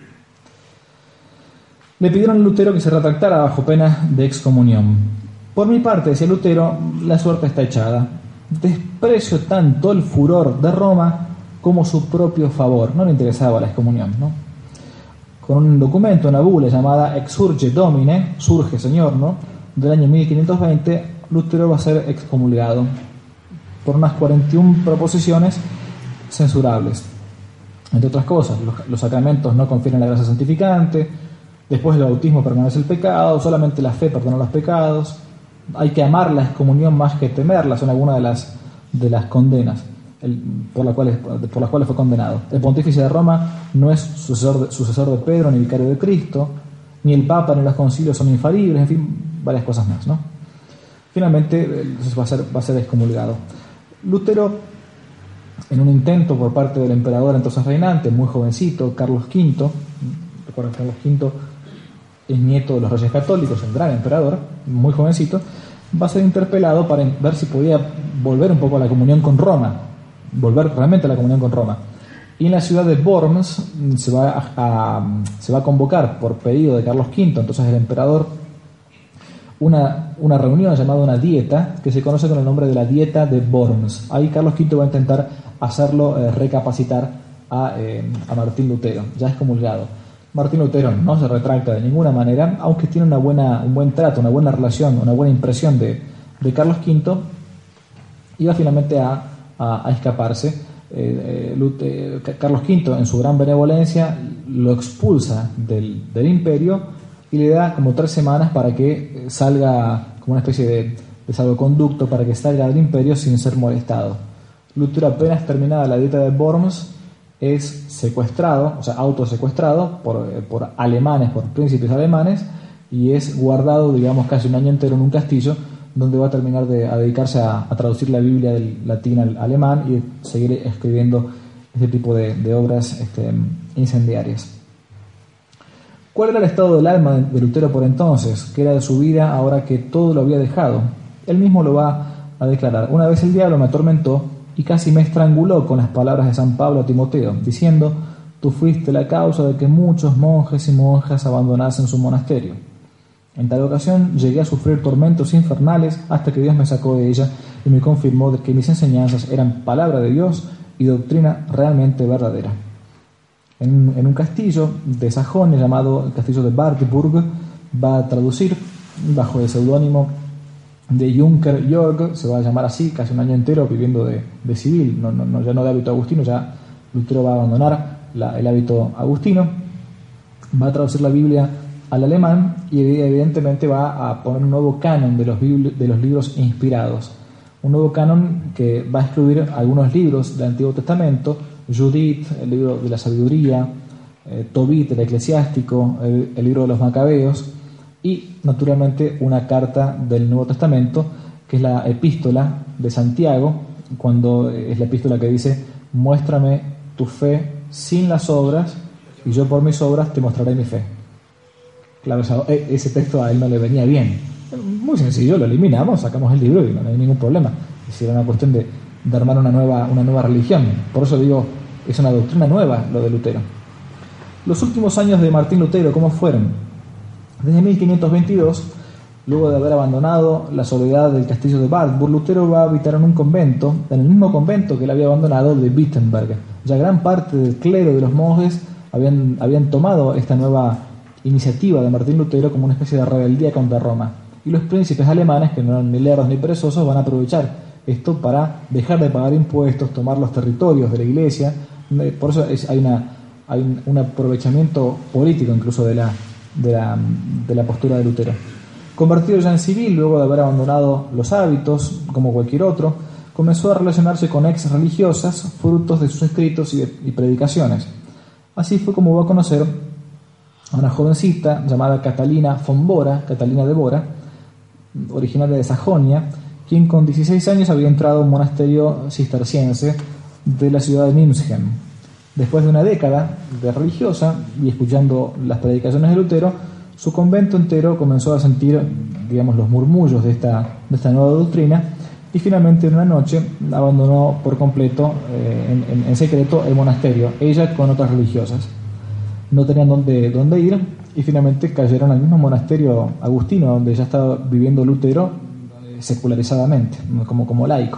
Le pidieron a Lutero que se retractara bajo pena de excomunión. Por mi parte, decía Lutero, la suerte está echada. Desprecio tanto el furor de Roma como su propio favor. No le interesaba la excomunión, ¿no? Con un documento, una bula llamada Exsurge Domine, surge Señor, ¿no?, del año mil quinientos veinte, Lutero va a ser excomulgado por unas cuarenta y una proposiciones censurables. Entre otras cosas, los, los sacramentos no confieren la gracia santificante, después del bautismo permanece el pecado, solamente la fe perdona los pecados, hay que amar la excomunión más que temerla, son algunas de las, de las condenas el, por, la cuales, por las cuales fue condenado. El pontífice de Roma no es sucesor de, sucesor de Pedro ni vicario de Cristo, ni el Papa ni los concilios son infalibles, en fin, varias cosas más, ¿no? Finalmente va a ser, va a ser excomulgado. Lutero, en un intento por parte del emperador entonces reinante, muy jovencito, Carlos quinto, recuerden que Carlos quinto es nieto de los reyes católicos, el gran emperador, muy jovencito, va a ser interpelado para ver si podía volver un poco a la comunión con Roma, volver realmente a la comunión con Roma. Y en la ciudad de Worms se va a, a, se va a convocar por pedido de Carlos quinto, entonces el emperador, una, una reunión llamada una dieta, que se conoce con el nombre de la dieta de Worms. Ahí Carlos quinto va a intentar hacerlo eh, recapacitar a, eh, a Martín Lutero, ya excomulgado. Martín Lutero no se retracta de ninguna manera, aunque tiene una buena, un buen trato, una buena relación, una buena impresión de, de Carlos quinto, y va finalmente a, a, a escaparse. Eh, Lutero, Carlos quinto, en su gran benevolencia, lo expulsa del, del imperio y le da como tres semanas para que salga, como una especie de, de salvoconducto, para que salga del imperio sin ser molestado. Lutero, apenas terminada la dieta de Worms, es secuestrado, o sea, autosecuestrado por, por alemanes, por príncipes alemanes, y es guardado, digamos, casi un año entero en un castillo, donde va a terminar de a dedicarse a, a traducir la Biblia del latín al alemán y seguir escribiendo este tipo de, de obras este, incendiarias. ¿Cuál era el estado del alma de Lutero por entonces? ¿Qué era de su vida ahora que todo lo había dejado? Él mismo lo va a declarar. Una vez el diablo me atormentó y casi me estranguló con las palabras de San Pablo a Timoteo, diciendo: tú fuiste la causa de que muchos monjes y monjas abandonasen su monasterio. En tal ocasión llegué a sufrir tormentos infernales hasta que Dios me sacó de ella y me confirmó de que mis enseñanzas eran palabra de Dios y doctrina realmente verdadera. En, en un castillo de Sajonia llamado el castillo de Wartburg va a traducir bajo el seudónimo de Junker Jörg, se va a llamar así, casi un año entero viviendo de, de civil, no, no, ya no de hábito agustino, ya Lutero va a abandonar la, el hábito agustino, va a traducir la Biblia al alemán y evidentemente va a poner un nuevo canon de los, de los libros inspirados, un nuevo canon que va a excluir algunos libros del Antiguo Testamento, Judith, el libro de la sabiduría, eh, Tobit, el eclesiástico, el, el libro de los macabeos, y naturalmente una carta del Nuevo Testamento, que es la epístola de Santiago, cuando es la epístola que dice: muéstrame tu fe sin las obras y yo por mis obras te mostraré mi fe. Claro, ese texto a él no le venía bien. Muy sencillo, lo eliminamos, sacamos el libro y no hay ningún problema. Es decir, era una cuestión de, de armar una nueva, una nueva religión. Por eso digo, es una doctrina nueva lo de Lutero. Los últimos años de Martín Lutero, ¿cómo fueron? Desde mil quinientos veintidós, luego de haber abandonado la soledad del castillo de Wartburg, Lutero va a habitar en un convento, en el mismo convento que él había abandonado, de Wittenberg. Ya gran parte del clero de los monjes habían, habían tomado esta nueva iniciativa de Martín Lutero como una especie de rebeldía contra Roma. Y los príncipes alemanes, que no eran ni lerdos ni perezosos, van a aprovechar esto para dejar de pagar impuestos, tomar los territorios de la iglesia. Por eso es, hay, una, hay un, un aprovechamiento político incluso de la, de, la, de la postura de Lutero. Convertido ya en civil, luego de haber abandonado los hábitos, como cualquier otro, comenzó a relacionarse con ex religiosas, frutos de sus escritos y, de, y predicaciones. Así fue como va a conocer a una jovencita llamada Catalina von Bora, Catalina de Bora, originaria de Sajonia, quien con dieciséis años había entrado a un monasterio cisterciense de la ciudad de München. Después de una década de religiosa y escuchando las predicaciones de Lutero, su convento entero comenzó a sentir, digamos, los murmullos de esta, de esta nueva doctrina y finalmente en una noche abandonó por completo, eh, en, en, en secreto, el monasterio, ella con otras religiosas. No tenían dónde, dónde ir y finalmente cayeron al mismo monasterio agustino donde ya estaba viviendo Lutero eh, secularizadamente, como, como laico.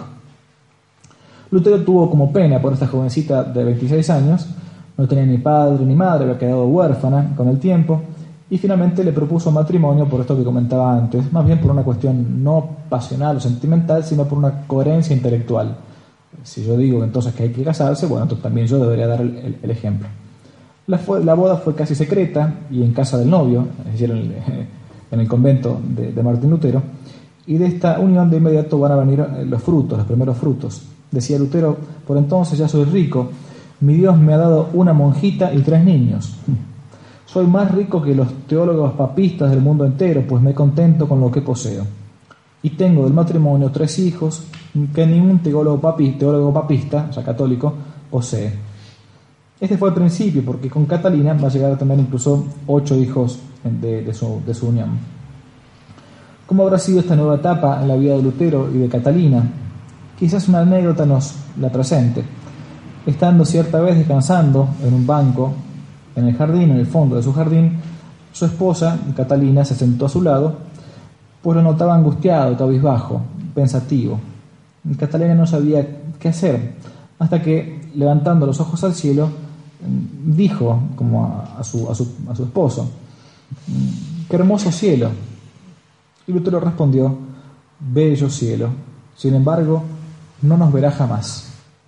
Lutero tuvo como pena por esta jovencita de veintiséis años, no tenía ni padre ni madre, había quedado huérfana con el tiempo, y finalmente le propuso matrimonio por esto que comentaba antes, más bien por una cuestión no pasional o sentimental, sino por una coherencia intelectual. Si yo digo entonces que hay que casarse, bueno, entonces también yo debería dar el, el, el ejemplo. La, fue, la boda fue casi secreta y en casa del novio, es decir, en el, en el convento de, de Martín Lutero, y de esta unión de inmediato van a venir los frutos, los primeros frutos. Decía Lutero: por entonces ya soy rico, mi Dios me ha dado una monjita y tres niños. Soy más rico que los teólogos papistas del mundo entero, pues me contento con lo que poseo. Y tengo del matrimonio tres hijos que ningún teólogo, papi, teólogo papista, o sea, católico, posee. Este fue el principio, porque con Catalina va a llegar a tener incluso ocho hijos de, de, su, de su unión. ¿Cómo habrá sido esta nueva etapa en la vida de Lutero y de Catalina? Quizás una anécdota nos la presente. Estando cierta vez descansando en un banco en el jardín, en el fondo de su jardín, su esposa, Catalina, se sentó a su lado, pues lo notaba angustiado, cabizbajo, pensativo. Catalina no sabía qué hacer, hasta que, levantando los ojos al cielo, dijo, como a, a, su, a, su, a su esposo: ¡qué hermoso cielo! Y Lutero respondió: bello cielo, sin embargo, no nos verá jamás.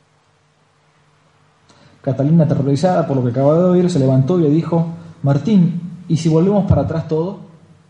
Catalina, aterrorizada por lo que acababa de oír, se levantó y le dijo: Martín, ¿y si volvemos para atrás todo?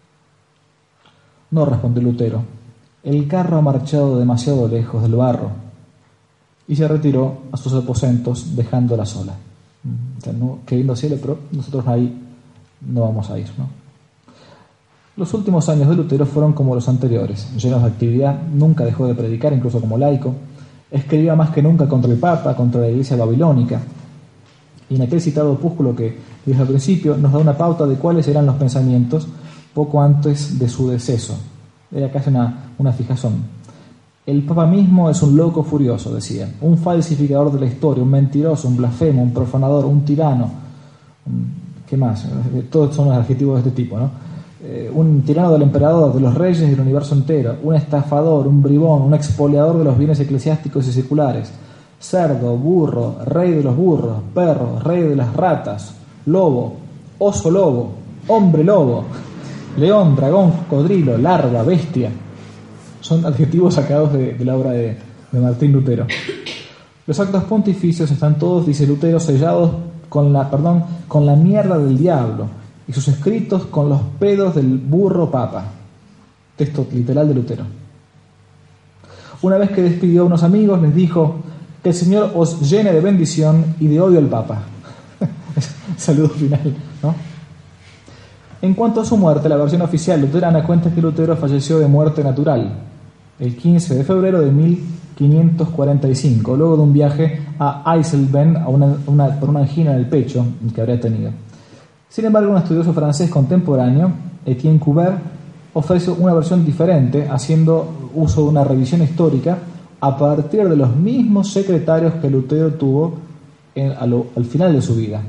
No, respondió Lutero, el carro ha marchado demasiado lejos del barro. Y se retiró a sus aposentos, dejándola sola. O sea, no, qué lindo cielo, pero nosotros ahí no vamos a ir, ¿no? Los últimos años de Lutero fueron como los anteriores, llenos de actividad. Nunca dejó de predicar, incluso como laico. Escribía más que nunca contra el Papa, contra la Iglesia babilónica. Y en aquel citado opúsculo que dije al principio, nos da una pauta de cuáles eran los pensamientos poco antes de su deceso. Era casi una, una fijazón. El Papa mismo es un loco furioso, decía, un falsificador de la historia, un mentiroso, un blasfemo, un profanador, un tirano. ¿Qué más? Todos son los adjetivos de este tipo, ¿no? Eh, un tirano del emperador, de los reyes del universo entero, un estafador, un bribón, un expoliador de los bienes eclesiásticos y seculares, cerdo, burro, rey de los burros, perro, rey de las ratas, lobo, oso lobo, hombre lobo, león, dragón, cocodrilo, larva, bestia. Son adjetivos sacados de, de la obra de, de Martín Lutero. Los actos pontificios están todos, dice Lutero, sellados con la, perdón, con la mierda del diablo, y sus escritos con los pedos del burro papa. Texto literal de Lutero. Una vez que despidió a unos amigos, les dijo: que el Señor os llene de bendición y de odio al Papa. Saludo final, ¿no? En cuanto a su muerte, la versión oficial luterana cuenta que Lutero falleció de muerte natural el quince de febrero de mil quinientos cuarenta y cinco, luego de un viaje a Eisleben a una, una, por una angina en el pecho que habría tenido. Sin embargo, un estudioso francés contemporáneo, Etienne Cuber, ofrece una versión diferente, haciendo uso de una revisión histórica a partir de los mismos secretarios que Lutero tuvo en, a lo, al final de su vida.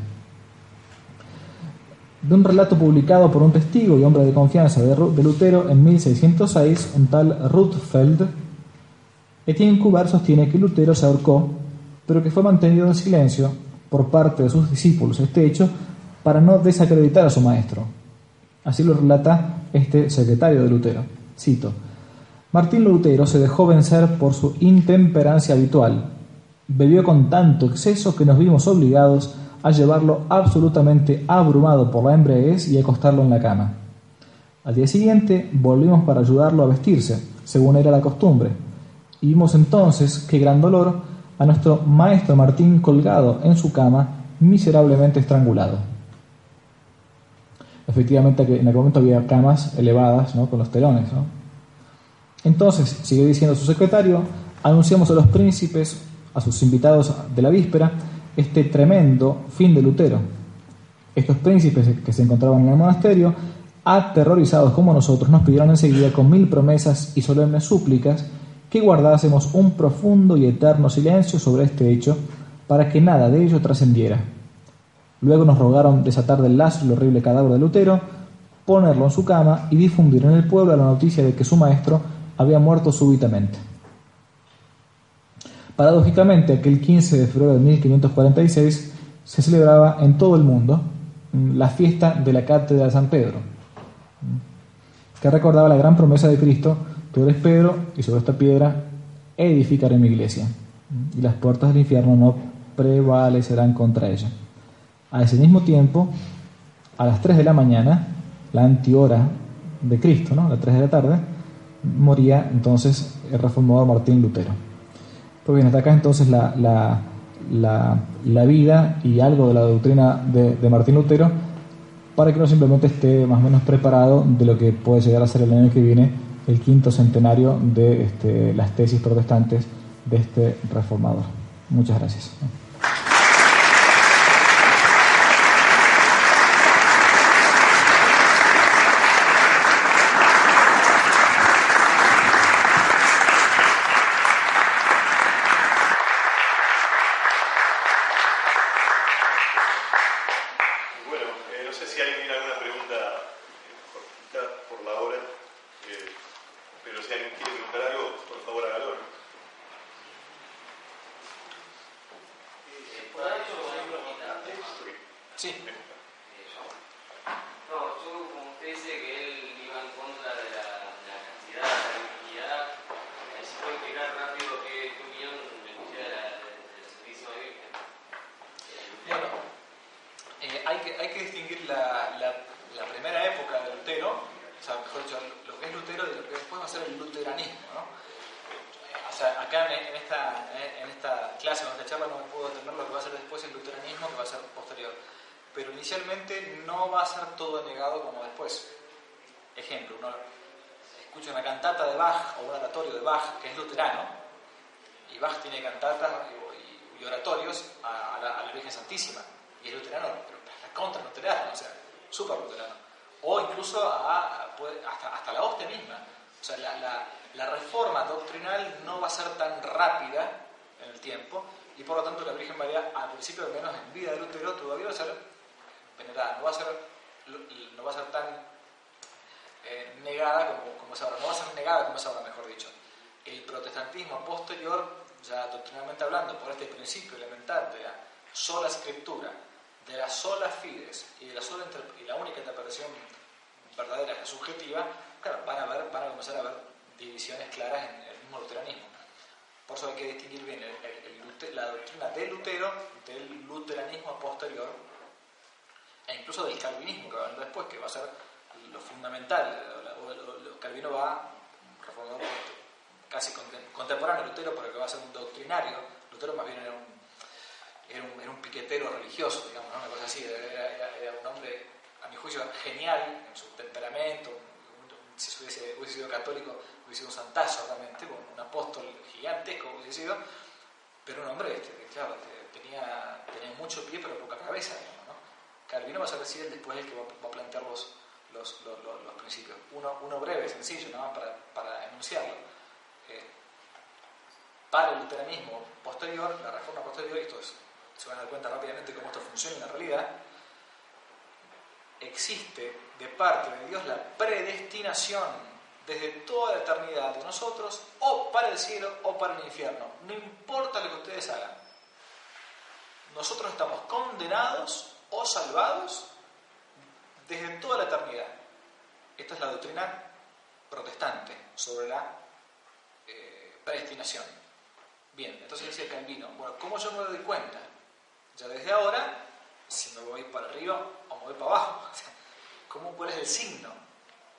De un relato publicado por un testigo y hombre de confianza de, de Lutero en mil seiscientos seis, un tal Rutfeld, Etienne Cuber sostiene que Lutero se ahorcó, pero que fue mantenido en silencio por parte de sus discípulos este hecho para no desacreditar a su maestro. Así lo relata este secretario de Lutero. Cito: Martín Lutero se dejó vencer por su intemperancia habitual. Bebió con tanto exceso que nos vimos obligados a llevarlo absolutamente abrumado por la embriaguez y acostarlo en la cama. Al día siguiente volvimos para ayudarlo a vestirse, según era la costumbre, y vimos entonces qué gran dolor a nuestro maestro Martín colgado en su cama, miserablemente estrangulado. Efectivamente, en aquel momento había camas elevadas, ¿no?, con los telones, ¿no? Entonces, sigue diciendo su secretario, anunciamos a los príncipes, a sus invitados de la víspera, este tremendo fin de Lutero. Estos príncipes que se encontraban en el monasterio, aterrorizados como nosotros, nos pidieron enseguida con mil promesas y solemnes súplicas que guardásemos un profundo y eterno silencio sobre este hecho para que nada de ello trascendiera. Luego nos rogaron desatar del lazo el horrible cadáver de Lutero, ponerlo en su cama y difundir en el pueblo la noticia de que su maestro había muerto súbitamente. Paradójicamente, aquel quince de febrero de mil quinientos cuarenta y seis se celebraba en todo el mundo la fiesta de la Cátedra de San Pedro, que recordaba la gran promesa de Cristo: tú eres Pedro, y sobre esta piedra edificaré mi iglesia, y las puertas del infierno no prevalecerán contra ella. A ese mismo tiempo, a las tres de la mañana, la antihora de Cristo, ¿no?, a las tres de la tarde, moría entonces el reformador Martín Lutero. Pues bien, hasta acá entonces la, la, la, la vida y algo de la doctrina de, de Martín Lutero, para que uno simplemente esté más o menos preparado de lo que puede llegar a ser el año que viene el quinto centenario de este, las tesis protestantes de este reformador. Muchas gracias. Para el luteranismo posterior, la reforma posterior, y esto es, se van a dar cuenta rápidamente cómo esto funciona en la realidad, existe de parte de Dios la predestinación desde toda la eternidad de nosotros, o para el cielo o para el infierno. No importa lo que ustedes hagan. Nosotros estamos condenados o salvados desde toda la eternidad. Esta es la doctrina protestante sobre la eh, predestinación. Bien, entonces decía Calvino, bueno, ¿cómo yo me doy cuenta? Ya desde ahora, si me voy para arriba o me voy para abajo. ¿Cómo, ¿Cuál es el signo?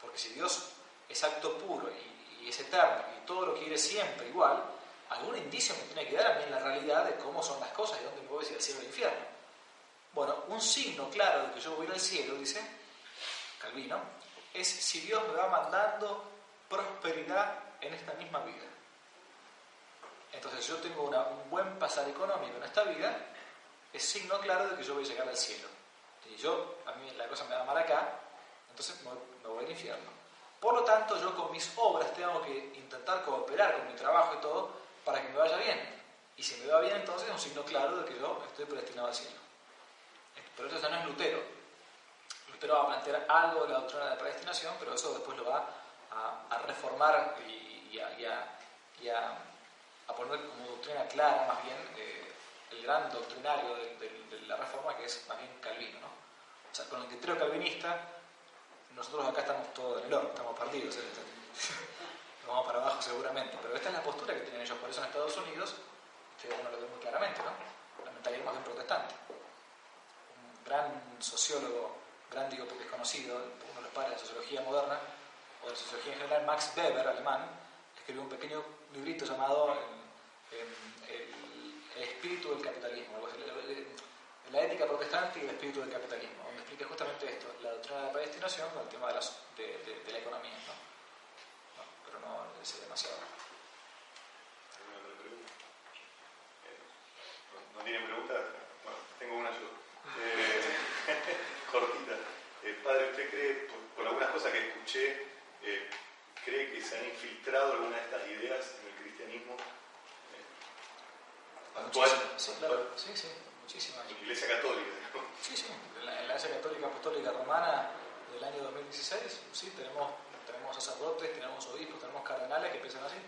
Porque si Dios es acto puro y, y es eterno y todo lo quiere siempre igual, algún indicio me tiene que dar a mí en la realidad de cómo son las cosas y dónde me voy, si al cielo o al infierno. Bueno, un signo claro de que yo voy a ir al cielo, dice Calvino, es si Dios me va mandando prosperidad en esta misma vida. Entonces, yo tengo una, un buen pasar económico en esta vida, es signo claro de que yo voy a llegar al cielo. Si yo, a mí la cosa me va mal acá, entonces me, me voy al infierno. Por lo tanto, yo con mis obras tengo que intentar cooperar con mi trabajo y todo para que me vaya bien. Y si me va bien, entonces es un signo claro de que yo estoy predestinado al cielo. Pero eso no es Lutero. Lutero va a plantear algo de la doctrina de la predestinación, pero eso después lo va a, a reformar y, y, a, y, a, y a, a poner como doctrina clara, más bien, eh, el gran doctrinario de, de, de la reforma, que es más bien Calvino, ¿no? O sea, con el criterio calvinista, nosotros acá estamos todos en el horno, estamos perdidos, ¿eh? Nos vamos para abajo seguramente, pero esta es la postura que tienen ellos. Por eso en Estados Unidos, que uno lo ve muy claramente, ¿no? La mentalidad más bien protestante. Un gran sociólogo, gran digo porque es conocido, uno de los padres de la sociología moderna, o de la sociología en general, Max Weber, alemán, escribió un pequeño librito llamado el, el, el espíritu del capitalismo, algo así, la ética protestante y el espíritu del capitalismo, donde explica justamente esto, la doctrina de la predestinación con el tema de la, de, de, de la economía, ¿no? No, pero no es demasiado. ¿Alguna otra pregunta? Eh, ¿no, ¿No tienen preguntas? Bueno, tengo una yo. Eh, cortita. Eh, padre, ¿usted cree, por, por algunas cosas que escuché, eh, cree que se han infiltrado algunas de estas ideas en el cristianismo eh, actual? Sí, claro. Sí, sí. Muchísimas. En la Iglesia Católica. Sí, sí, en la, en la Iglesia Católica Apostólica Romana del año dos mil dieciséis, sí, tenemos, tenemos sacerdotes, tenemos obispos, tenemos cardenales que piensan así.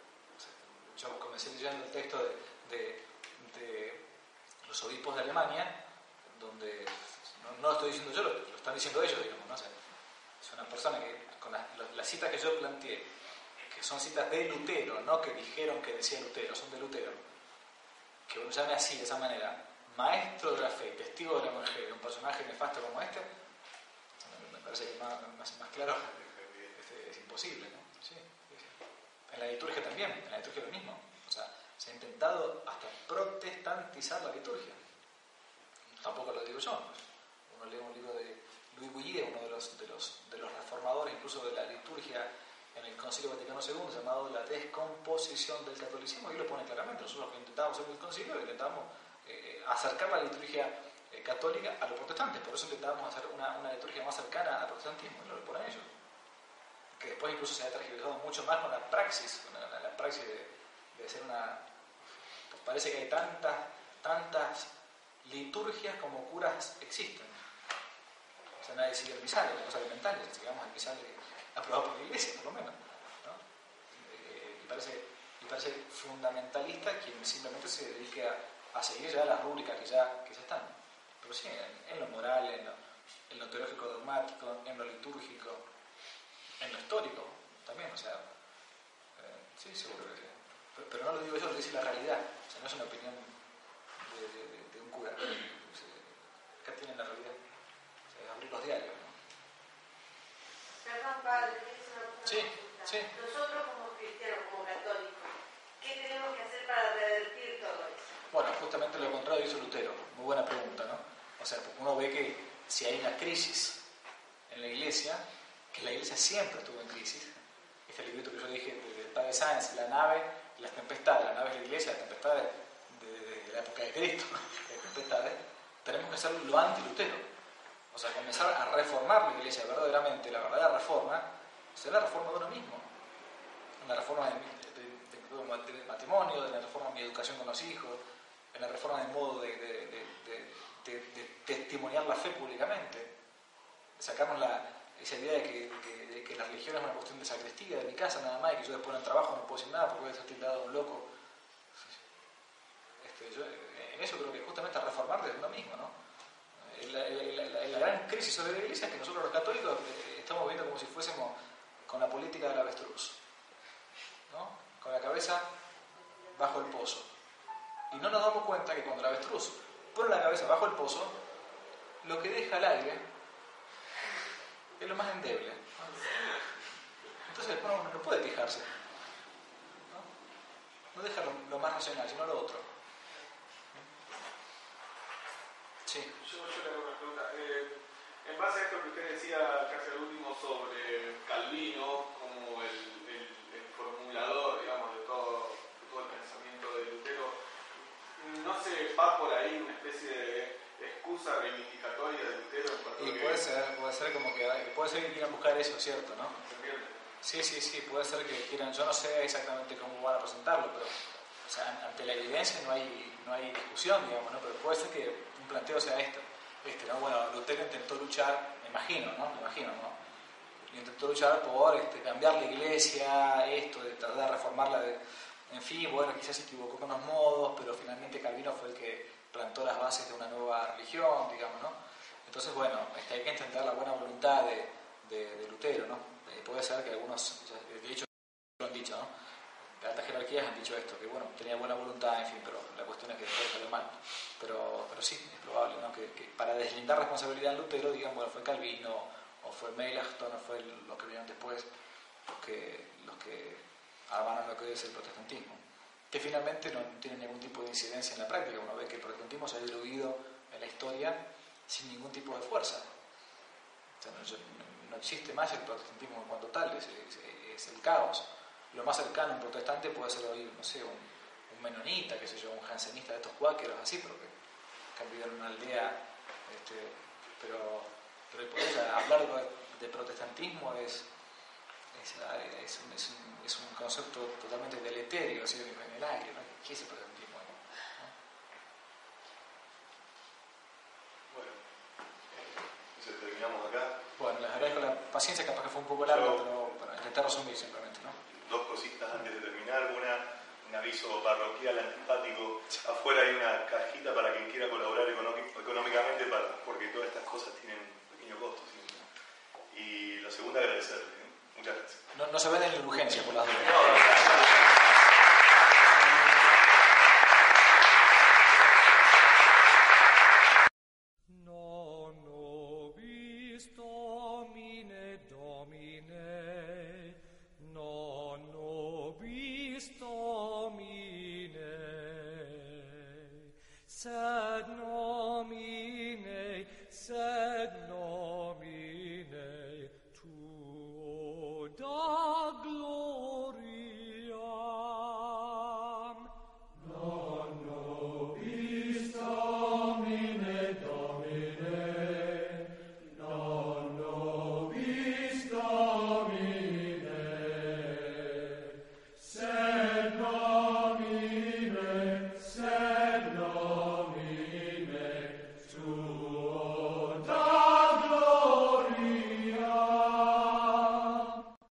Yo comencé leyendo el texto de, de, de los obispos de Alemania, donde, no, no lo estoy diciendo yo, lo, lo están diciendo ellos, digamos, ¿no? O sea, es una persona que, con las la citas que yo planteé, que son citas de Lutero, no que dijeron que decía Lutero, son de Lutero, que uno llame así, de esa manera, maestro de la fe, testigo del evangelio, un personaje nefasto como este, me parece que más, más, más claro es, es imposible, ¿no? Sí, sí. En la liturgia también, en la liturgia lo mismo. O sea, se ha intentado hasta protestantizar la liturgia. Tampoco lo digo yo. Uno lee un libro de Louis Bouillet, uno de los, de los, de los reformadores, incluso de la liturgia en el Concilio Vaticano segundo, llamado La descomposición del catolicismo, y lo pone claramente. Nosotros lo intentamos en el concilio, intentamos Eh, acercar la liturgia eh, católica a los protestantes, por eso intentábamos hacer una, una liturgia más cercana al protestantismo, y lo ponen ellos, que después incluso se ha tergiversado mucho más con la praxis, con la, la praxis de, de hacer una, pues parece que hay tantas, tantas liturgias como curas existen, o sea, nadie sigue el misal, las cosas elementales, sigamos el misal aprobado por la iglesia, por lo menos, ¿no? Eh, y, parece, y parece fundamentalista quien simplemente se dedique a a seguir ya las rúbricas que ya, que ya están. Pero sí, en, en lo moral, en lo, en lo teológico dogmático, en lo litúrgico, en lo histórico también, o sea, eh, sí, seguro que sí. Pero, pero no lo digo yo, lo dice la realidad, o sea, no es una opinión de, de, de, de un cura. O sea, acá tienen la realidad, o sea, es abrir los diarios, ¿no? Perdón, padre, ¿tienes una pregunta? Sí, sí. Nosotros como cristianos, como católicos, ¿qué tenemos que hacer para revertir todo eso? Bueno, justamente lo contrario hizo Lutero. Muy buena pregunta, ¿no? O sea, porque uno ve que si hay una crisis en la iglesia, que la iglesia siempre estuvo en crisis, este librito que yo dije del padre Sáenz, la nave y las tempestades, la nave es la iglesia, las tempestades de, de, de la época de Cristo, las tempestades, tenemos que hacer lo anti-Lutero. O sea, comenzar a reformar la iglesia verdaderamente, la verdadera reforma, es la reforma de uno mismo. La reforma de, de, de, de matrimonio, de la reforma de mi educación con los hijos, en la reforma del modo de, de, de, de, de, de testimoniar la fe públicamente. Sacamos la, esa idea de que, de, de que la religión es una cuestión de sacristía, de mi casa nada más, y que yo después en el trabajo no puedo decir nada porque voy a estar tildado de un loco. Este, yo, en eso creo que justamente a reformar desde uno mismo, ¿no? La, la, la, la gran crisis sobre la iglesia es que nosotros los católicos estamos viendo como si fuésemos con la política del avestruz, ¿no? Con la cabeza bajo el pozo. Y no nos damos cuenta que cuando el avestruz pone la cabeza bajo el pozo, lo que deja al aire es lo más endeble. Entonces, bueno, uno no puede quejarse. No, no deja lo, lo más racional, sino lo otro. Sí. Yo, yo le hago una pregunta. Eh, en base a esto que usted decía casi al último sobre Calvino como el, el, el formulador, digamos, de todo, de todo el pensamiento de Lutero, ¿no se va por ahí una especie de excusa reivindicatoria de Lutero en cuanto Y a que... puede ser, puede ser como que puede ser que quieran buscar eso, ¿cierto? ¿No? ¿Se entiende? Sí, sí, sí, puede ser que quieran, yo no sé exactamente cómo van a presentarlo, pero o sea, ante la evidencia no hay, no hay discusión, digamos, ¿no? Pero puede ser que un planteo sea esto, este, ¿no? Bueno, Lutero intentó luchar, me imagino, ¿no? Me imagino, ¿no? Intentó luchar por este, cambiar la iglesia, esto, de tratar de reformarla, de, en fin, bueno, quizás se equivocó con los modos, pero finalmente Calvino fue el que plantó las bases de una nueva religión, digamos, ¿no? Entonces, bueno, este, hay que entender la buena voluntad de, de, de Lutero, ¿no? Eh, puede ser que algunos, de hecho, lo han dicho, ¿no? De altas jerarquías han dicho esto, que bueno, tenía buena voluntad, en fin, pero la cuestión es que después salió mal. Pero, pero sí, es probable, ¿no? Que, que para deslindar responsabilidad en Lutero, digan, bueno, fue Calvino, o fue Melanchthon, o fue los que vinieron después, los que, los que armaron lo que es el protestantismo, que finalmente no tiene ningún tipo de incidencia en la práctica. Uno ve que el protestantismo se ha diluido en la historia sin ningún tipo de fuerza. O sea, no, no existe más el protestantismo en cuanto tal, es, es, es el caos. Lo más cercano a un protestante puede ser hoy, no sé, un, un menonita, qué sé yo, un jansenista de estos cuáqueros, así, pero que, que han vivido en una aldea, este, pero, pero el poder hablar de, de protestantismo es, es, es, un, es, un, es un concepto totalmente deleterio, así, en el aire, ¿no? ¿Qué es el protestantismo? ¿No? Bueno, entonces terminamos acá. Bueno, les agradezco la paciencia, capaz que fue un poco largo, pero para intentar resumir simplemente, ¿no? Dos cositas antes de terminar. Una, un aviso parroquial antipático. Afuera hay una cajita para quien quiera colaborar económicamente, para, porque todas estas cosas tienen un pequeño costo siempre. Y la segunda, agradecerle. ¿eh? Muchas gracias. No, no se ven en la urgencia por las dudas. No,